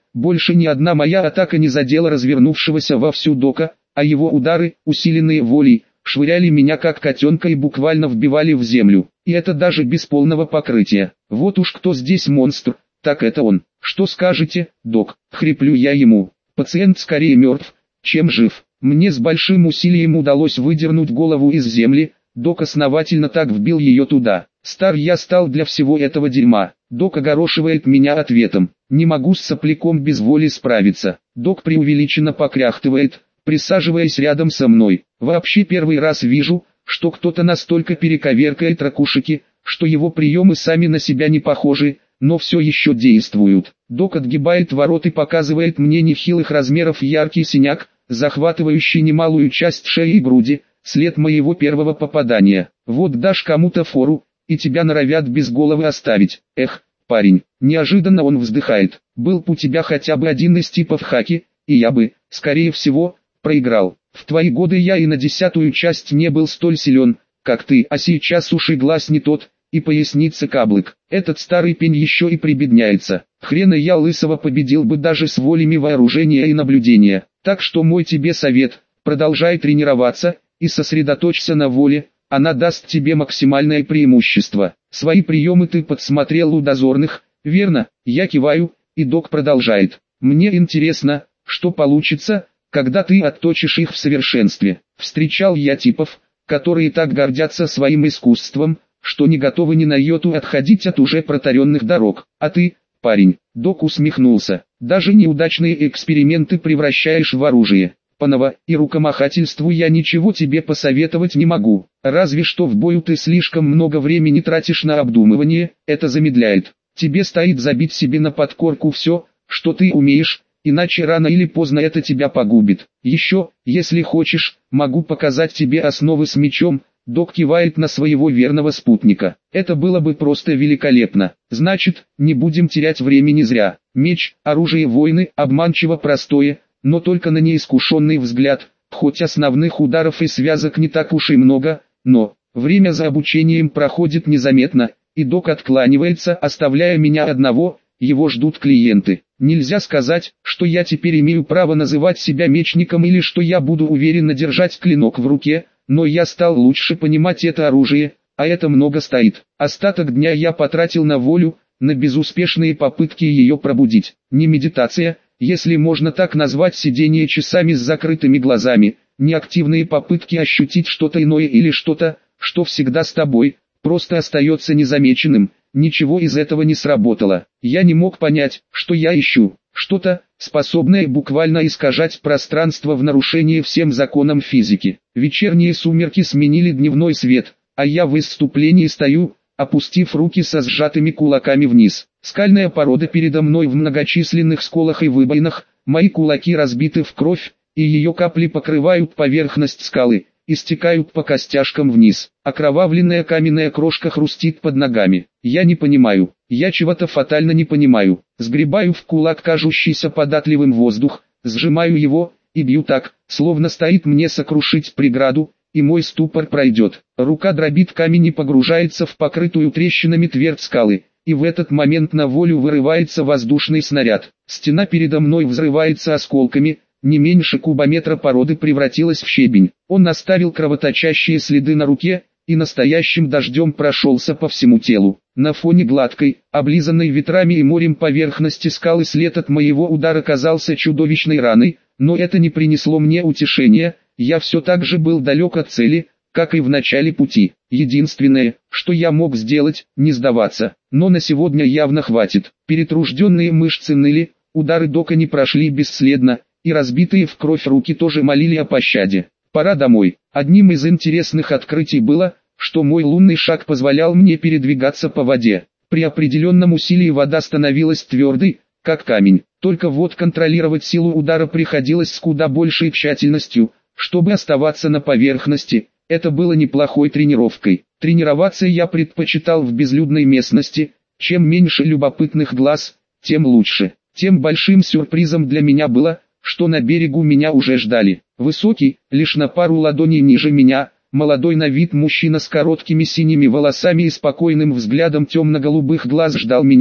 больше ни одна моя атака не задела развернувшегося вовсю Дока, а его удары, усиленные волей, швыряли меня как котенка и буквально вбивали в землю. И это даже без полного покрытия. Вот уж кто здесь монстр, так это он. Что скажете, док? Хриплю я ему. Пациент скорее мертв, чем жив. Мне с большим усилием удалось выдернуть голову из земли. Док основательно так вбил ее туда. Стар я стал для всего этого дерьма. Док огорошивает меня ответом. Не могу с сопляком без воли справиться. Док преувеличенно покряхтывает, присаживаясь рядом со мной. Вообще первый раз вижу, что кто-то настолько перековеркает ракушки, что его приемы сами на себя не похожи, но все еще действуют. Док отгибает ворот и показывает мне нехилых размеров яркий синяк, захватывающий немалую часть шеи и груди, след моего первого попадания. Вот дашь кому-то фору, и тебя норовят без головы оставить. Эх, парень, неожиданно он вздыхает. Был бы у тебя хотя бы один из типов хаки, и я бы, скорее всего, проиграл. В твои годы я и на десятую часть не был столь силен, как ты, а сейчас уши глаз не тот, и поясница каблык. Этот старый пень еще и прибедняется. Хрена я лысого победил бы даже с волями вооружения и наблюдения. Так что мой тебе совет, продолжай тренироваться, и сосредоточься на воле, она даст тебе максимальное преимущество. Свои приемы ты подсмотрел у дозорных, верно? Я киваю, и док продолжает. Мне интересно, что получится, когда ты отточишь их в совершенстве. Встречал я типов, которые так гордятся своим искусством, что не готовы ни на йоту отходить от уже протаренных дорог. А ты, парень, док усмехнулся, даже неудачные эксперименты превращаешь в оружие. Панова, и рукомахательству я ничего тебе посоветовать не могу, разве что в бою ты слишком много времени тратишь на обдумывание, это замедляет. Тебе стоит забить себе на подкорку все, что ты умеешь, иначе рано или поздно это тебя погубит. Еще, если хочешь, могу показать тебе основы с мечом. Док кивает на своего верного спутника. Это было бы просто великолепно. Значит, не будем терять времени зря. Меч, оружие войны, обманчиво простое, но только на неискушенный взгляд, хоть основных ударов и связок не так уж и много, но время за обучением проходит незаметно, и док откланивается, оставляя меня одного, его ждут клиенты. Нельзя сказать, что я теперь имею право называть себя мечником или что я буду уверенно держать клинок в руке, но я стал лучше понимать это оружие, а это много стоит. Остаток дня я потратил на волю, на безуспешные попытки ее пробудить. Не медитация, если можно так назвать сидение часами с закрытыми глазами, не активные попытки ощутить что-то иное или что-то, что всегда с тобой, просто остается незамеченным. Ничего из этого не сработало. Я не мог понять, что я ищу. Что-то, способное буквально искажать пространство в нарушение всем законам физики. Вечерние сумерки сменили дневной свет, а я в исступлении стою, опустив руки со сжатыми кулаками вниз. Скальная порода передо мной в многочисленных сколах и выбоинах, мои кулаки разбиты в кровь, и ее капли покрывают поверхность скалы, и стекают по костяшкам вниз. Окровавленная каменная крошка хрустит под ногами. Я не понимаю, я чего-то фатально не понимаю. Сгребаю в кулак кажущийся податливым воздух, сжимаю его, и бью так, словно стоит мне сокрушить преграду, и мой ступор пройдет. Рука дробит камень и погружается в покрытую трещинами твердь скалы, и в этот момент на волю вырывается воздушный снаряд. Стена передо мной взрывается осколками, не меньше кубометра породы превратилась в щебень. Он оставил кровоточащие следы на руке, и настоящим дождем прошелся по всему телу. На фоне гладкой, облизанной ветрами и морем поверхности скалы след от моего удара казался чудовищной раной, но это не принесло мне утешения, я все так же был далек от цели, как и в начале пути. Единственное, что я мог сделать, не сдаваться, но на сегодня явно хватит. Перетружденные мышцы ныли, удары дока не прошли бесследно, и разбитые в кровь руки тоже молили о пощаде. Пора домой. Одним из интересных открытий было, что мой лунный шаг позволял мне передвигаться по воде. При определенном усилии вода становилась твердой, как камень. Только вот контролировать силу удара приходилось с куда большей тщательностью, чтобы оставаться на поверхности. Это было неплохой тренировкой. Тренироваться я предпочитал в безлюдной местности. Чем меньше любопытных глаз, тем лучше. Тем большим сюрпризом для меня было, что на берегу меня уже ждали. Высокий, лишь на пару ладоней ниже меня, молодой на вид мужчина с короткими синими волосами и спокойным взглядом темно-голубых глаз ждал меня,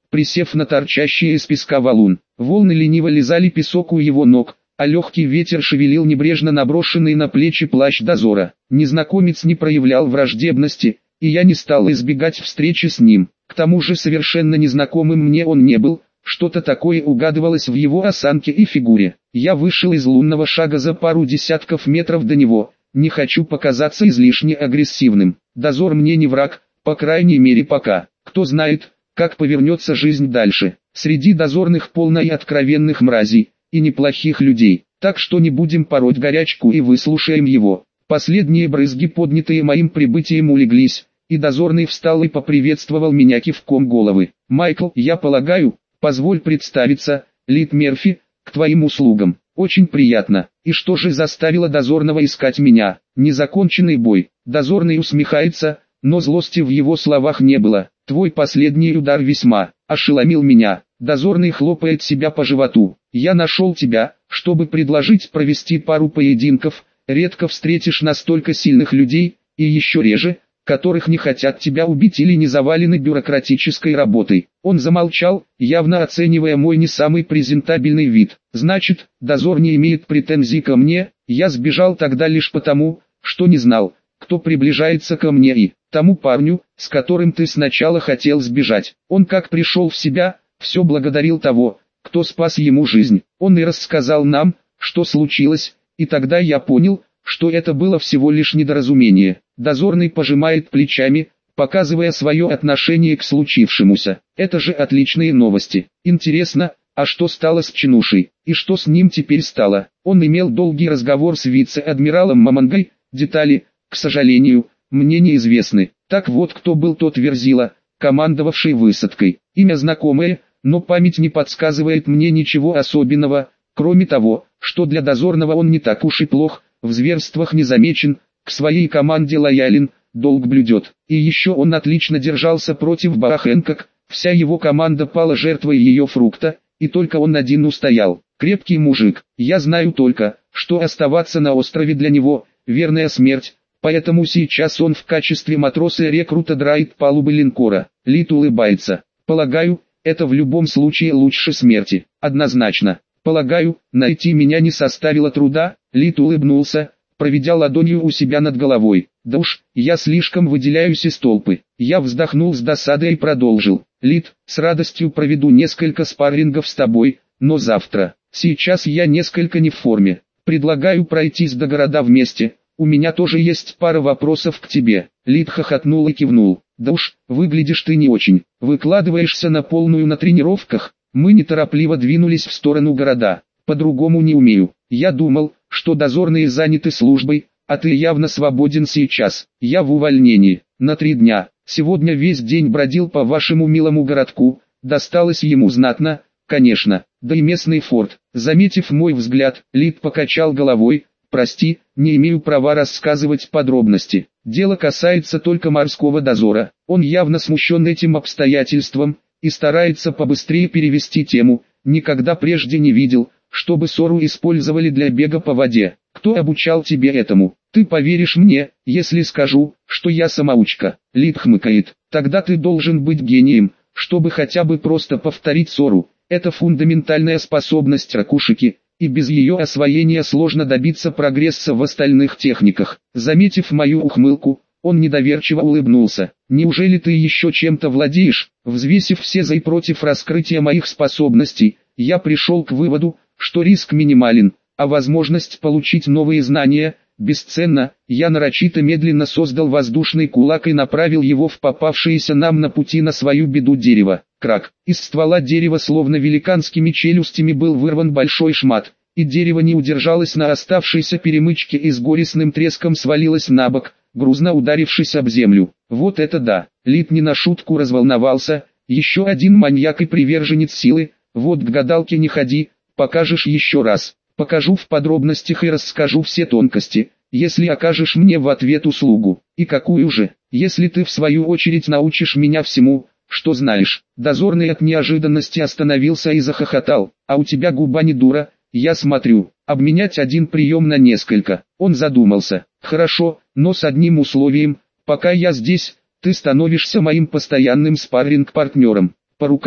присев на торчащие из песка валун. Волны лениво лизали песок у его ног, а легкий ветер шевелил небрежно наброшенный на плечи плащ дозора. Незнакомец не проявлял враждебности, и я не стал избегать встречи с ним. К тому же совершенно незнакомым мне он не был, что-то такое угадывалось в его осанке и фигуре. Я вышел из лунного шага за пару десятков метров до него, не хочу показаться излишне агрессивным. Дозор мне не враг, по крайней мере пока. Кто знает, как повернется жизнь дальше. Среди дозорных полно и откровенных мразей, и неплохих людей, так что не будем пороть горячку и выслушаем его. Последние брызги, поднятые моим прибытием, улеглись, и дозорный встал и поприветствовал меня кивком головы. «Майкл, я полагаю, позволь представиться, Лид Мерфи, к твоим услугам. Очень приятно. И что же заставило дозорного искать меня? Незаконченный бой». Дозорный усмехается, но злости в его словах не было. «Твой последний удар весьма ошеломил меня». Дозорный хлопает себя по животу. «Я нашел тебя, чтобы предложить провести пару поединков. Редко встретишь настолько сильных людей, и еще реже, которых не хотят тебя убить или не завалены бюрократической работой». Он замолчал, явно оценивая мой не самый презентабельный вид. «Значит, дозор не имеет претензий ко мне. Я сбежал тогда лишь потому, что не знал, кто приближается ко мне и тому парню, с которым ты сначала хотел сбежать. Он как пришел в себя, все благодарил того, кто спас ему жизнь. Он и рассказал нам, что случилось, и тогда я понял, что это было всего лишь недоразумение». Дозорный пожимает плечами, показывая свое отношение к случившемуся. «Это же отличные новости. Интересно, а что стало с Чинушей, и что с ним теперь стало?» Он имел долгий разговор с вице-адмиралом Мамангой, детали, к сожалению, мне неизвестны. Так вот, кто был тот верзила, командовавший высадкой. Имя знакомое, но память не подсказывает мне ничего особенного, кроме того, что для дозорного он не так уж и плох, в зверствах не замечен, к своей команде лоялен, долг блюдет. И еще он отлично держался против Барахенкок, вся его команда пала жертвой ее фрукта, и только он один устоял. Крепкий мужик. Я знаю только, что оставаться на острове для него – верная смерть, поэтому сейчас он в качестве матроса-рекрута драит палубы линкора. Лид улыбается. «Полагаю, это в любом случае лучше смерти». «Однозначно. Полагаю, найти меня не составило труда». Лид улыбнулся, проведя ладонью у себя над головой. «Да уж, я слишком выделяюсь из толпы». Я вздохнул с досадой и продолжил. «Лид, с радостью проведу несколько спаррингов с тобой, но завтра. Сейчас я несколько не в форме. Предлагаю пройтись до города вместе. У меня тоже есть пара вопросов к тебе». Лид хохотнул и кивнул. «Да уж, выглядишь ты не очень. Выкладываешься на полную на тренировках». Мы неторопливо двинулись в сторону города. «По-другому не умею. Я думал, что дозорные заняты службой, а ты явно свободен сейчас. Я в увольнении. На три дня. Сегодня весь день бродил по вашему милому городку. Досталось ему знатно, конечно. Да и местный форт». Заметив мой взгляд, Лид покачал головой. «Прости, не имею права рассказывать подробности. Дело касается только морского дозора». Он явно смущен этим обстоятельством и старается побыстрее перевести тему. «Никогда прежде не видел, чтобы сору использовали для бега по воде. Кто обучал тебе этому? Ты поверишь мне, если скажу, что я самоучка». Лид хмыкает. «Тогда ты должен быть гением, чтобы хотя бы просто повторить сору. Это фундаментальная способность ракушики, и без ее освоения сложно добиться прогресса в остальных техниках». Заметив мою ухмылку, он недоверчиво улыбнулся. «Неужели ты еще чем-то владеешь?» Взвесив все за и против раскрытия моих способностей, я пришел к выводу, что риск минимален, а возможность получить новые знания бесценна. Я нарочито медленно создал воздушный кулак и направил его в попавшееся нам на пути на свою беду дерево. Крак. Из ствола дерева словно великанскими челюстями был вырван большой шмат, и дерево не удержалось на оставшейся перемычке и с горестным треском свалилось на бок, грузно ударившись об землю. Вот это да! Лид не на шутку разволновался. Еще один маньяк и приверженец силы. Вот к гадалке не ходи, покажешь еще раз. Покажу в подробностях и расскажу все тонкости, если окажешь мне в ответ услугу. И какую же, если ты в свою очередь научишь меня всему, что знаешь». Дозорный от неожиданности остановился и захохотал. «А у тебя губа не дура, я смотрю. Обменять один прием на несколько». Он задумался. «Хорошо, но с одним условием. Пока я здесь, ты становишься моим постоянным спарринг-партнером. По рукам?»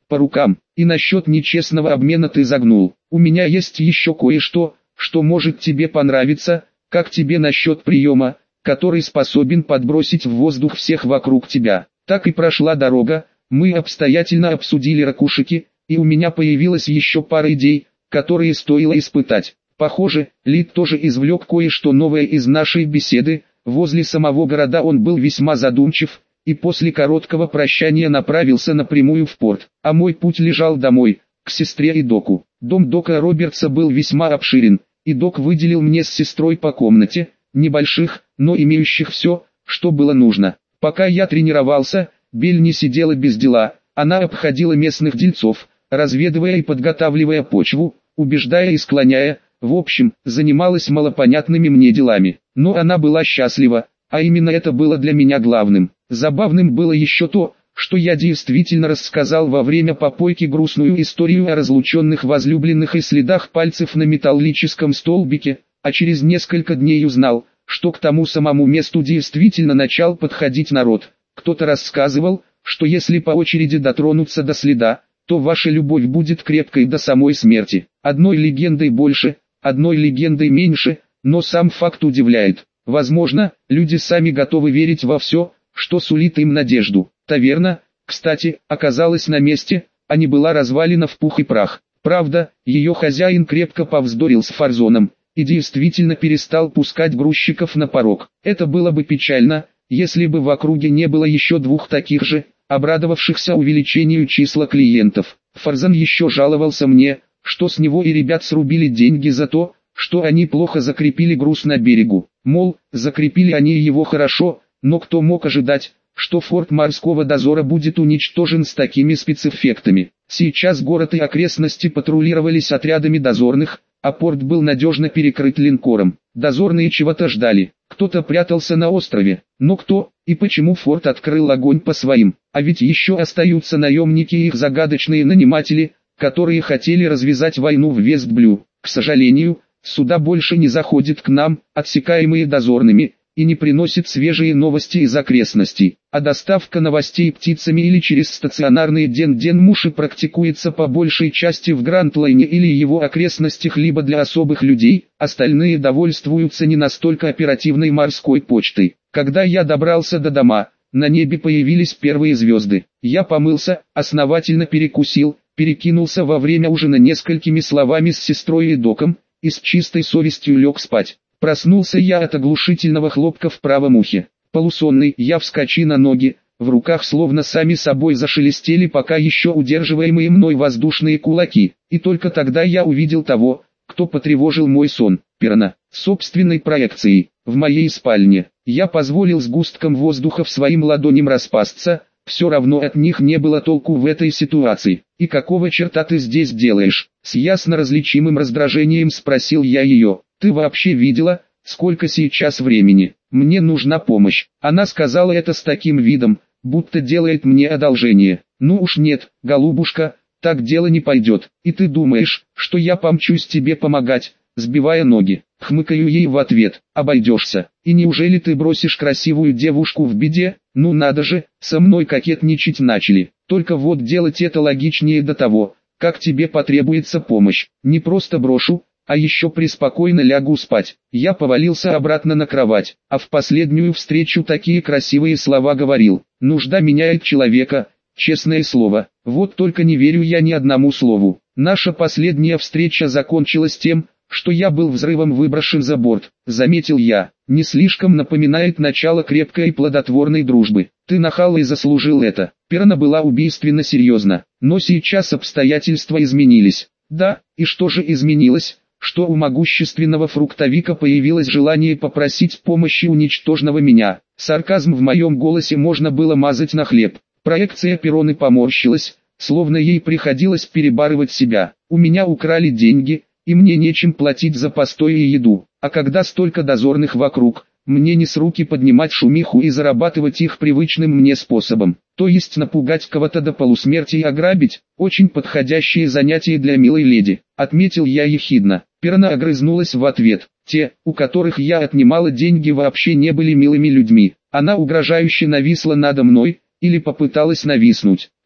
по рукам. И насчет нечестного обмена ты загнул. У меня есть еще кое-что, что может тебе понравиться. Как тебе насчет приема, который способен подбросить в воздух всех вокруг тебя? Так и прошла дорога, мы обстоятельно обсудили ракушки, и у меня появилась еще пара идей, которые стоило испытать. Похоже, Лид тоже извлек кое-что новое из нашей беседы. Возле самого города он был весьма задумчив, и после короткого прощания направился напрямую в порт. А мой путь лежал домой, к сестре и Доку. Дом Дока Робертса был весьма обширен, и Док выделил мне с сестрой по комнате, небольших, но имеющих все, что было нужно. Пока я тренировался, Белль не сидела без дела, она обходила местных дельцов, разведывая и подготавливая почву, убеждая и склоняя, в общем, занималась малопонятными мне делами. Но она была счастлива, а именно это было для меня главным. Забавным было еще то, что я действительно рассказал во время попойки грустную историю о разлученных возлюбленных и следах пальцев на металлическом столбике, а через несколько дней узнал, что к тому самому месту действительно начал подходить народ. Кто-то рассказывал, что если по очереди дотронуться до следа, то ваша любовь будет крепкой до самой смерти. Одной легендой больше, одной легендой меньше, но сам факт удивляет. Возможно, люди сами готовы верить во все, что сулит им надежду. Таверна, кстати, оказалась на месте, а не была развалена в пух и прах. Правда, ее хозяин крепко повздорил с Фарзоном, и действительно перестал пускать грузчиков на порог. Это было бы печально, если бы в округе не было еще двух таких же, обрадовавшихся увеличению числа клиентов. Фарзон еще жаловался мне, что с него и ребят срубили деньги за то, что они плохо закрепили груз на берегу. Мол, закрепили они его хорошо, но кто мог ожидать, что форт морского дозора будет уничтожен с такими спецэффектами. Сейчас город и окрестности патрулировались отрядами дозорных, а порт был надежно перекрыт линкором. Дозорные чего-то ждали, кто-то прятался на острове, но кто и почему форт открыл огонь по своим? А ведь еще остаются наемники и их загадочные наниматели, которые хотели развязать войну в Вестблю. К сожалению, суда больше не заходят к нам, отсекаемые дозорными, и не приносит свежие новости из окрестностей, а доставка новостей птицами или через стационарные ден-ден-муши практикуется по большей части в Грандлайне или его окрестностях либо для особых людей, остальные довольствуются не настолько оперативной морской почтой. Когда я добрался до дома, на небе появились первые звезды. Я помылся, основательно перекусил, перекинулся во время ужина несколькими словами с сестрой и Доком, и с чистой совестью лег спать. Проснулся я от оглушительного хлопка в правом ухе. Полусонный, я вскочи на ноги, в руках словно сами собой зашелестели пока еще удерживаемые мной воздушные кулаки. И только тогда я увидел того, кто потревожил мой сон. Пирана, собственной проекцией, в моей спальне. Я позволил сгусткам воздуха в своим ладоням распасться, все равно от них не было толку в этой ситуации. «И какого черта ты здесь делаешь?» С ясно различимым раздражением спросил я ее. «Ты вообще видела, сколько сейчас времени? Мне нужна помощь». Она сказала это с таким видом, будто делает мне одолжение. «Ну уж нет, голубушка, так дело не пойдет. И ты думаешь, что я помчусь тебе помогать, сбивая ноги?» Хмыкаю ей в ответ. «Обойдешься. И неужели ты бросишь красивую девушку в беде? Ну надо же, со мной кокетничать начали. Только вот делать это логичнее до того, как тебе потребуется помощь. Не просто брошу, а еще преспокойно лягу спать». Я повалился обратно на кровать, а в последнюю встречу такие красивые слова говорил. «Нужда меняет человека, честное слово». Вот только не верю я ни одному слову. Наша последняя встреча закончилась тем, что я был взрывом выброшен за борт, заметил я. Не слишком напоминает начало крепкой и плодотворной дружбы. Ты нахал и заслужил это. Пирана была убийственно серьезна, но сейчас обстоятельства изменились. Да, и что же изменилось? Что у могущественного фруктовика появилось желание попросить помощи у ничтожного меня. Сарказм в моем голосе можно было мазать на хлеб. Проекция Пироны поморщилась, словно ей приходилось перебарывать себя. У меня украли деньги, и мне нечем платить за постой и еду. А когда столько дозорных вокруг, мне не с руки поднимать шумиху и зарабатывать их привычным мне способом. То есть напугать кого-то до полусмерти и ограбить, очень подходящее занятие для милой леди, отметил я ехидно. Пирана огрызнулась в ответ. Те, у которых я отнимала деньги, вообще не были милыми людьми. Она угрожающе нависла надо мной, или попыталась нависнуть.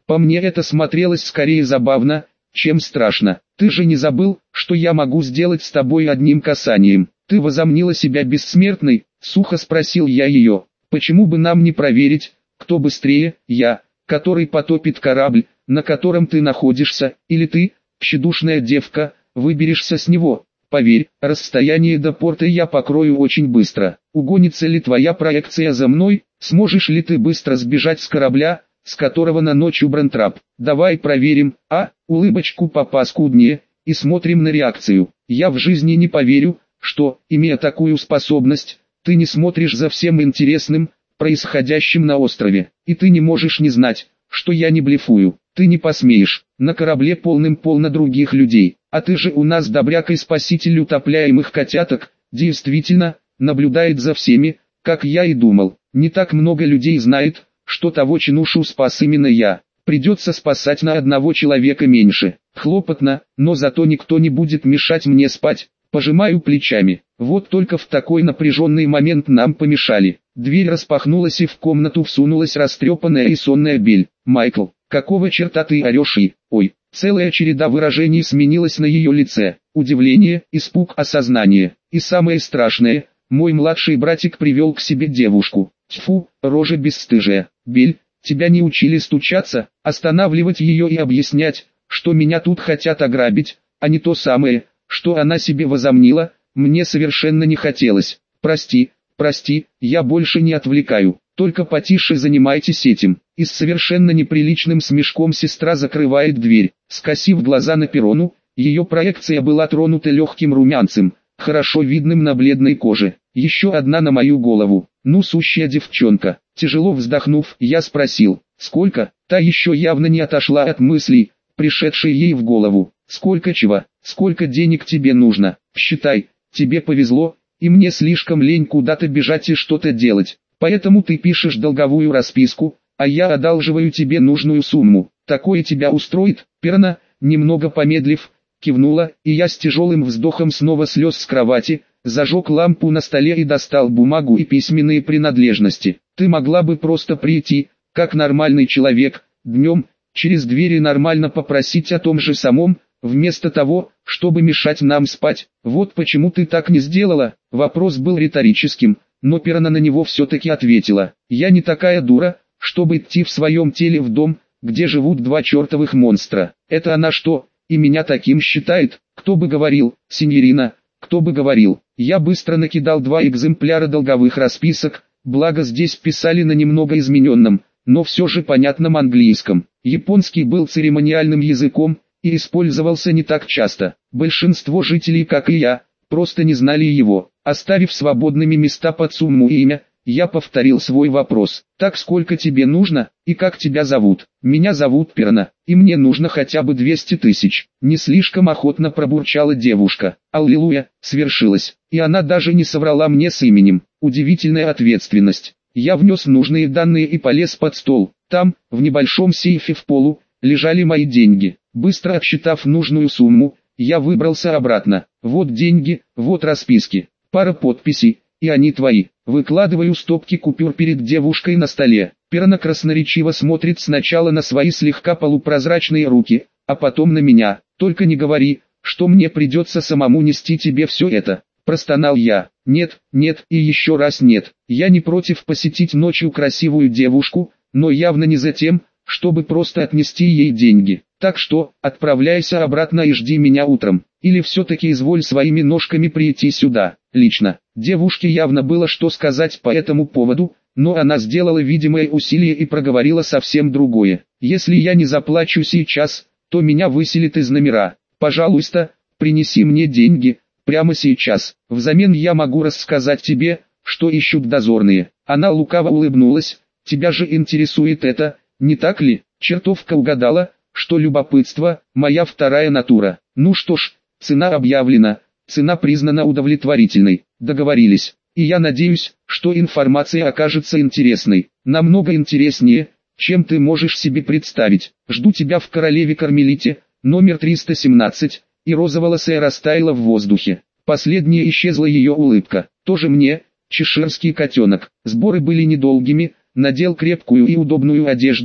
По мне это смотрелось скорее забавно, чем страшно. Ты же не забыл, что я могу сделать с тобой одним касанием? Ты возомнила себя бессмертной? Сухо спросил я ее. Почему бы нам не проверить, кто быстрее, я, который потопит корабль, на котором ты находишься, или ты, тщедушная девка, выберешься с него? Поверь, расстояние до порта я покрою очень быстро. Угонится ли твоя проекция за мной? Сможешь ли ты быстро сбежать с корабля, с которого на ночь убран трап? Давай проверим, а, улыбочку попаскуднее, и смотрим на реакцию. Я в жизни не поверю, что, имея такую способность, ты не смотришь за всем интересным, происходящим на острове, и ты не можешь не знать, что я не блефую. Ты не посмеешь, на корабле полным-полно других людей, а ты же у нас добряк и спаситель утопляемых котяток, действительно, наблюдает за всеми, как я и думал. Не так много людей знает, что того чинушу спас именно я. Придется спасать на одного человека меньше. Хлопотно, но зато никто не будет мешать мне спать. Пожимаю плечами. Вот только в такой напряженный момент нам помешали. Дверь распахнулась и в комнату всунулась растрепанная и сонная Бель. «Майкл, какого черта ты орешь и...» Ой, целая череда выражений сменилась на ее лице. Удивление, испуг, осознание. И самое страшное, мой младший братик привел к себе девушку. Тьфу, рожа бесстыжая. Бель, тебя не учили стучаться, останавливать ее и объяснять, что меня тут хотят ограбить, а не то самое, что она себе возомнила, мне совершенно не хотелось. Прости, прости, я больше не отвлекаю, только потише занимайтесь этим. И с совершенно неприличным смешком сестра закрывает дверь. Скосив глаза на перрону, ее проекция была тронута легким румянцем, хорошо видным на бледной коже. Еще одна на мою голову. Ну, сущая девчонка. Тяжело вздохнув, я спросил, сколько? Та еще явно не отошла от мыслей, пришедшей ей в голову. Сколько чего? Сколько денег тебе нужно? Считай, тебе повезло, и мне слишком лень куда-то бежать и что-то делать. Поэтому ты пишешь долговую расписку, а я одалживаю тебе нужную сумму. Такое тебя устроит? Перна, немного помедлив, кивнула, и я с тяжелым вздохом снова слез с кровати, зажег лампу на столе и достал бумагу и письменные принадлежности. Ты могла бы просто прийти, как нормальный человек, днем, через двери нормально попросить о том же самом, вместо того, чтобы мешать нам спать. Вот почему ты так не сделала. Вопрос был риторическим, но Перна на него все-таки ответила. Я не такая дура, чтобы идти в своем теле в дом, где живут два чертовых монстра. Это она что, и меня таким считает? Кто бы говорил, синьорина, кто бы говорил. Я быстро накидал два экземпляра долговых расписок, благо здесь писали на немного измененном, но все же понятном английском. Японский был церемониальным языком и использовался не так часто. Большинство жителей, как и я, просто не знали его. Оставив свободными места под сумму и имя, я повторил свой вопрос. Так сколько тебе нужно, и как тебя зовут? Меня зовут Перна, и мне нужно хотя бы двести тысяч. Не слишком охотно пробурчала девушка. Аллилуйя, свершилось. И она даже не соврала мне с именем. Удивительная ответственность. Я внес нужные данные и полез под стол. Там, в небольшом сейфе в полу, лежали мои деньги. Быстро отсчитав нужную сумму, я выбрался обратно. Вот деньги, вот расписки. Пара подписей, и они твои. Выкладываю стопки купюр перед девушкой на столе. Перна красноречиво смотрит сначала на свои слегка полупрозрачные руки, а потом на меня. Только не говори, что мне придется самому нести тебе все это. Простонал я. Нет, нет и еще раз нет. Я не против посетить ночью красивую девушку, но явно не за тем, чтобы просто отнести ей деньги. Так что, отправляйся обратно и жди меня утром. Или все-таки изволь своими ножками прийти сюда, лично. Девушке явно было что сказать по этому поводу, но она сделала видимое усилие и проговорила совсем другое. Если я не заплачу сейчас, то меня выселят из номера. Пожалуйста, принеси мне деньги, прямо сейчас. Взамен я могу рассказать тебе, что ищут дозорные. Она лукаво улыбнулась. Тебя же интересует это, не так ли? Чертовка угадала, что любопытство – моя вторая натура. Ну что ж, цена объявлена, цена признана удовлетворительной, договорились. И я надеюсь, что информация окажется интересной, намного интереснее, чем ты можешь себе представить. Жду тебя в Королеве-Кармелите, номер триста семнадцать, и розоволосая растаяла в воздухе. Последняя исчезла ее улыбка. Тоже мне, чеширский котенок. Сборы были недолгими, надел крепкую и удобную одежду,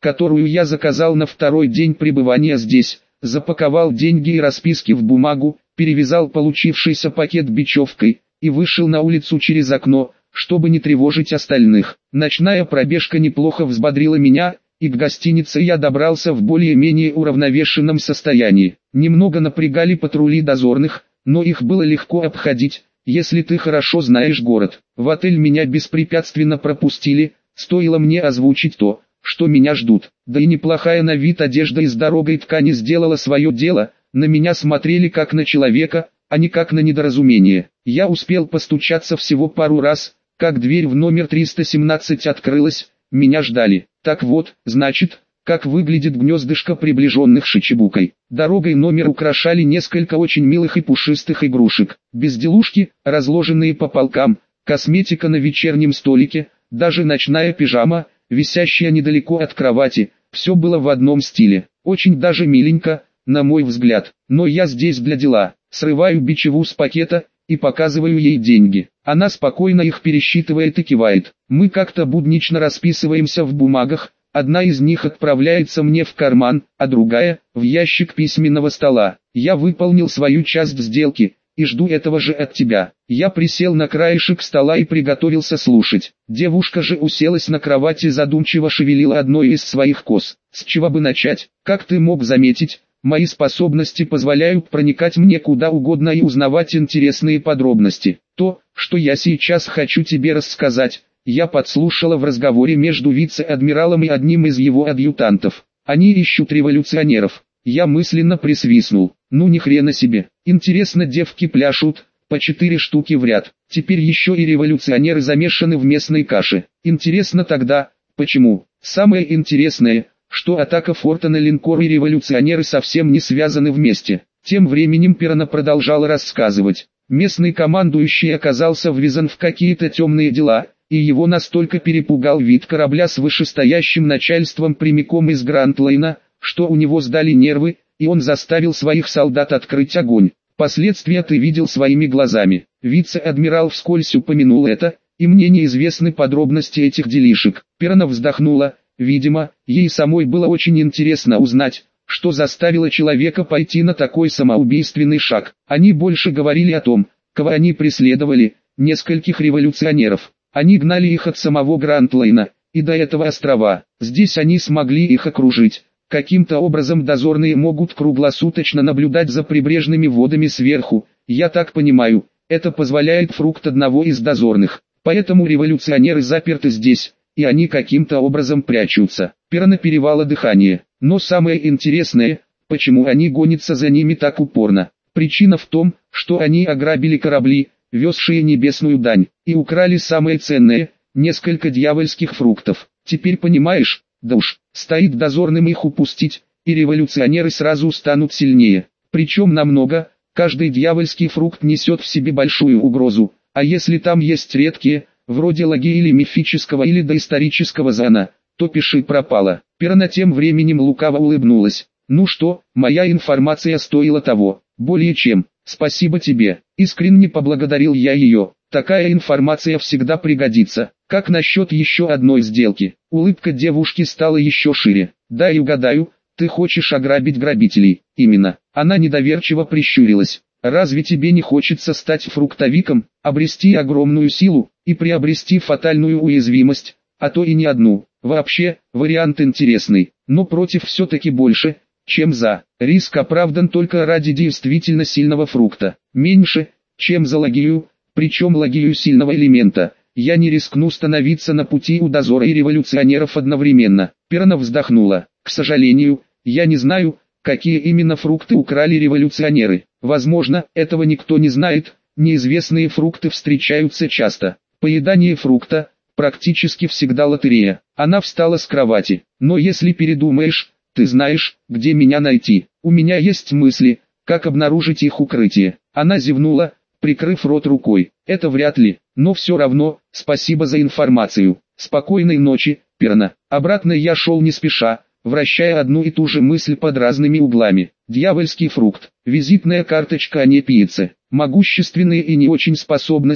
которую я заказал на второй день пребывания здесь, запаковал деньги и расписки в бумагу, перевязал получившийся пакет бечевкой и вышел на улицу через окно, чтобы не тревожить остальных. Ночная пробежка неплохо взбодрила меня, и к гостинице я добрался в более-менее уравновешенном состоянии. Немного напрягали патрули дозорных, но их было легко обходить, если ты хорошо знаешь город. В отель меня беспрепятственно пропустили, стоило мне озвучить то, что меня ждут. Да и неплохая на вид одежда из дорогой ткани сделала свое дело, на меня смотрели как на человека, а не как на недоразумение. Я успел постучаться всего пару раз, как дверь в номер триста семнадцать открылась, меня ждали. Так вот, значит, как выглядит гнездышко приближенных Шичибукой. Дорогой номер украшали несколько очень милых и пушистых игрушек. Безделушки, разложенные по полкам, косметика на вечернем столике, даже ночная пижама, висящая недалеко от кровати, все было в одном стиле. Очень даже миленько, на мой взгляд. Но я здесь для дела. Срываю бичеву с пакета и показываю ей деньги. Она спокойно их пересчитывает и кивает. Мы как-то буднично расписываемся в бумагах. Одна из них отправляется мне в карман, а другая – в ящик письменного стола. Я выполнил свою часть сделки, и жду этого же от тебя. Я присел на краешек стола и приготовился слушать. Девушка же уселась на кровати и задумчиво шевелила одной из своих кос. С чего бы начать? Как ты мог заметить, мои способности позволяют проникать мне куда угодно и узнавать интересные подробности. То, что я сейчас хочу тебе рассказать, я подслушала в разговоре между вице-адмиралом и одним из его адъютантов. Они ищут революционеров. Я мысленно присвистнул. Ну ни хрена себе. Интересно, девки пляшут, по четыре штуки в ряд. Теперь еще и революционеры замешаны в местной каше. Интересно тогда, почему? Самое интересное, что атака форта на линкор и революционеры совсем не связаны вместе. Тем временем Пирана продолжал рассказывать. Местный командующий оказался ввязан в какие-то темные дела, и его настолько перепугал вид корабля с вышестоящим начальством прямиком из Грантлейна, что у него сдали нервы, и он заставил своих солдат открыть огонь. Последствия ты видел своими глазами. Вице-адмирал вскользь упомянул это, и мне неизвестны подробности этих делишек. Пирана вздохнула, видимо, ей самой было очень интересно узнать, что заставило человека пойти на такой самоубийственный шаг. Они больше говорили о том, кого они преследовали, нескольких революционеров. Они гнали их от самого Грантлейна и до этого острова. Здесь они смогли их окружить. Каким-то образом дозорные могут круглосуточно наблюдать за прибрежными водами сверху. Я так понимаю, это позволяет фрукт одного из дозорных. Поэтому революционеры заперты здесь, и они каким-то образом прячутся. Пирана перевала дыхание. Но самое интересное, почему они гонятся за ними так упорно. Причина в том, что они ограбили корабли, везшие небесную дань, и украли самое ценное, несколько дьявольских фруктов. Теперь понимаешь? Да уж, стоит дозорным их упустить, и революционеры сразу станут сильнее. Причем намного, каждый дьявольский фрукт несет в себе большую угрозу, а если там есть редкие, вроде лаги или мифического или доисторического зана, то пиши пропало. Пирана тем временем лукаво улыбнулась. Ну что, моя информация стоила того, более чем, спасибо тебе. Искренне поблагодарил я ее. Такая информация всегда пригодится. Как насчет еще одной сделки? Улыбка девушки стала еще шире. Дай угадаю, ты хочешь ограбить грабителей. Именно. Она недоверчиво прищурилась. Разве тебе не хочется стать фруктовиком, обрести огромную силу и приобрести фатальную уязвимость, а то и не одну? Вообще, вариант интересный, но против все-таки больше, чем за. Риск оправдан только ради действительно сильного фрукта. Меньше, чем за лагию, причем лагию сильного элемента. Я не рискну становиться на пути у дозора и революционеров одновременно. Пирана вздохнула. К сожалению, я не знаю, какие именно фрукты украли революционеры. Возможно, этого никто не знает, неизвестные фрукты встречаются часто. Поедание фрукта – практически всегда лотерея. Она встала с кровати. Но если передумаешь, ты знаешь, где меня найти. У меня есть мысли, как обнаружить их укрытие. Она зевнула, прикрыв рот рукой. Это вряд ли, но все равно, спасибо за информацию. Спокойной ночи, Пирана. Обратно я шел не спеша, вращая одну и ту же мысль под разными углами. Дьявольский фрукт, визитная карточка Анепиицы, могущественные и не очень способности,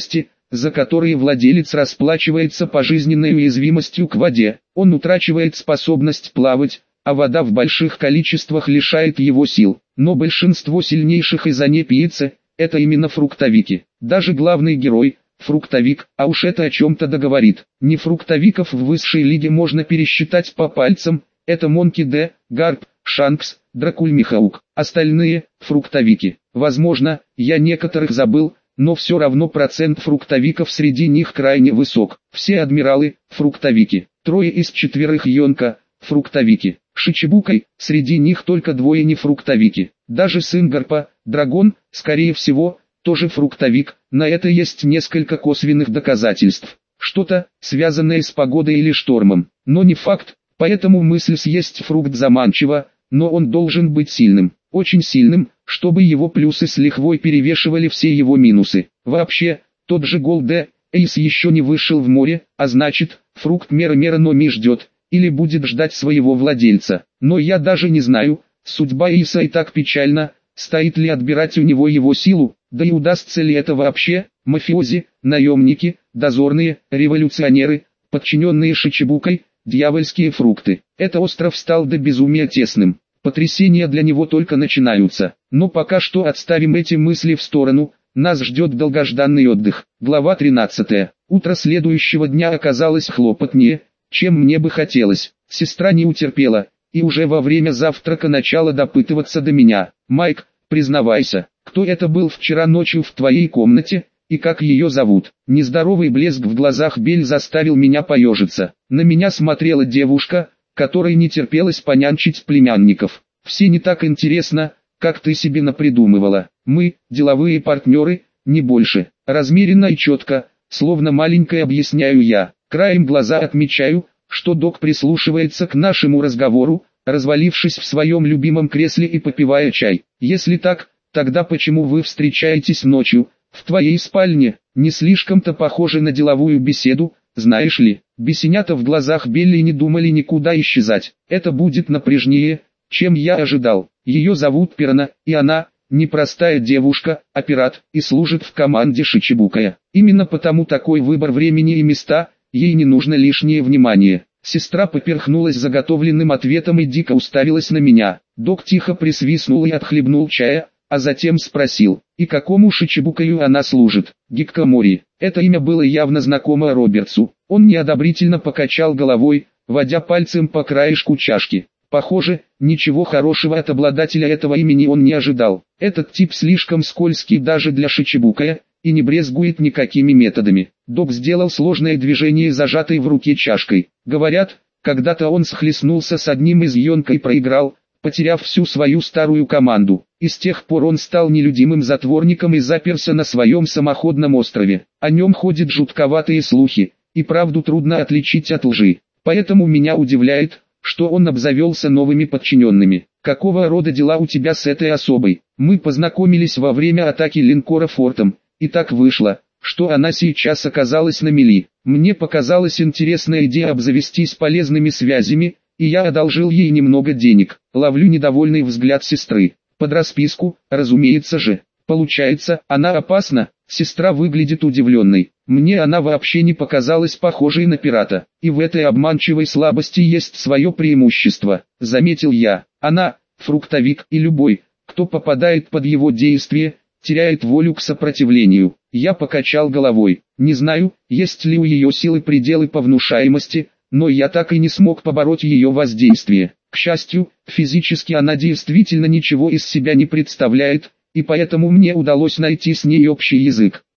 за которые владелец расплачивается пожизненной уязвимостью к воде. Он утрачивает способность плавать, а вода в больших количествах лишает его сил. Но большинство сильнейших из анепийца – это именно фруктовики. Даже главный герой – фруктовик, а уж это о чем-то договорит. Не фруктовиков в высшей лиге можно пересчитать по пальцам, это Монки Д, Гарп, Шанкс, Дракульмихаук. Остальные – фруктовики. Возможно, я некоторых забыл, но все равно процент фруктовиков среди них крайне высок. Все адмиралы – фруктовики. Трое из четверых Йонка – фруктовики. Шичибукой, среди них только двое не фруктовики. Даже сын Гарпа, Драгон, скорее всего, тоже фруктовик. На это есть несколько косвенных доказательств. Что-то, связанное с погодой или штормом. Но не факт, поэтому мысль съесть фрукт заманчива, но он должен быть сильным. Очень сильным, чтобы его плюсы с лихвой перевешивали все его минусы. Вообще, тот же Голд Эйс еще не вышел в море, а значит, фрукт мера-мера но ми ждет, или будет ждать своего владельца. Но я даже не знаю, судьба Эйса и так печальна, стоит ли отбирать у него его силу, да и удастся ли это вообще. Мафиози, наемники, дозорные, революционеры, подчиненные Шичибукой, дьявольские фрукты. Это остров стал до безумия тесным. Потрясения для него только начинаются. Но пока что отставим эти мысли в сторону, нас ждет долгожданный отдых. Глава тринадцатая. Утро следующего дня оказалось хлопотнее, чем мне бы хотелось. Сестра не утерпела, и уже во время завтрака начала допытываться до меня. «Майк, признавайся, кто это был вчера ночью в твоей комнате, и как ее зовут?» Нездоровый блеск в глазах Белль заставил меня поежиться. На меня смотрела девушка, которой не терпелось понянчить племянников. «Все не так интересно, как ты себе напридумывала. Мы, деловые партнеры, не больше». Размеренно и четко, словно маленькая объясняю я. Краем глаза отмечаю, что док прислушивается к нашему разговору, развалившись в своем любимом кресле и попивая чай. «Если так, тогда почему вы встречаетесь ночью, в твоей спальне?» Не слишком-то похоже на деловую беседу, знаешь ли. Бесенята в глазах Белли не думали никуда исчезать. Это будет напряжнее, чем я ожидал. Ее зовут Пирана, и она, непростая девушка, а пират, и служит в команде Шичибукая. Именно потому такой выбор времени и места, ей не нужно лишнее внимание. Сестра поперхнулась заготовленным ответом и дико уставилась на меня. Док тихо присвистнул и отхлебнул чая, а затем спросил, и какому Шичибукаю она служит? Гиккомори. Это имя было явно знакомо Робертсу. Он неодобрительно покачал головой, водя пальцем по краешку чашки. Похоже, ничего хорошего от обладателя этого имени он не ожидал. Этот тип слишком скользкий даже для Шичибукая, и не брезгует никакими методами. Док сделал сложное движение зажатой в руке чашкой. Говорят, когда-то он схлестнулся с одним из Йонка и проиграл, потеряв всю свою старую команду. И с тех пор он стал нелюдимым затворником и заперся на своем самоходном острове. О нем ходят жутковатые слухи, и правду трудно отличить от лжи. Поэтому меня удивляет, что он обзавелся новыми подчиненными. Какого рода дела у тебя с этой особой? Мы познакомились во время атаки линкора фортом, и так вышло, что она сейчас оказалась на мели. Мне показалась интересная идея обзавестись полезными связями, и я одолжил ей немного денег. Ловлю недовольный взгляд сестры. Под расписку, разумеется же. Получается, она опасна? Сестра выглядит удивленной. Мне она вообще не показалась похожей на пирата. И в этой обманчивой слабости есть свое преимущество, заметил я. Она, фруктовик, и любой, кто попадает под его действие, теряет волю к сопротивлению. Я покачал головой. Не знаю, есть ли у ее силы пределы по внушаемости, но я так и не смог побороть ее воздействие. К счастью, физически она действительно ничего из себя не представляет, и поэтому мне удалось найти с ней общий язык.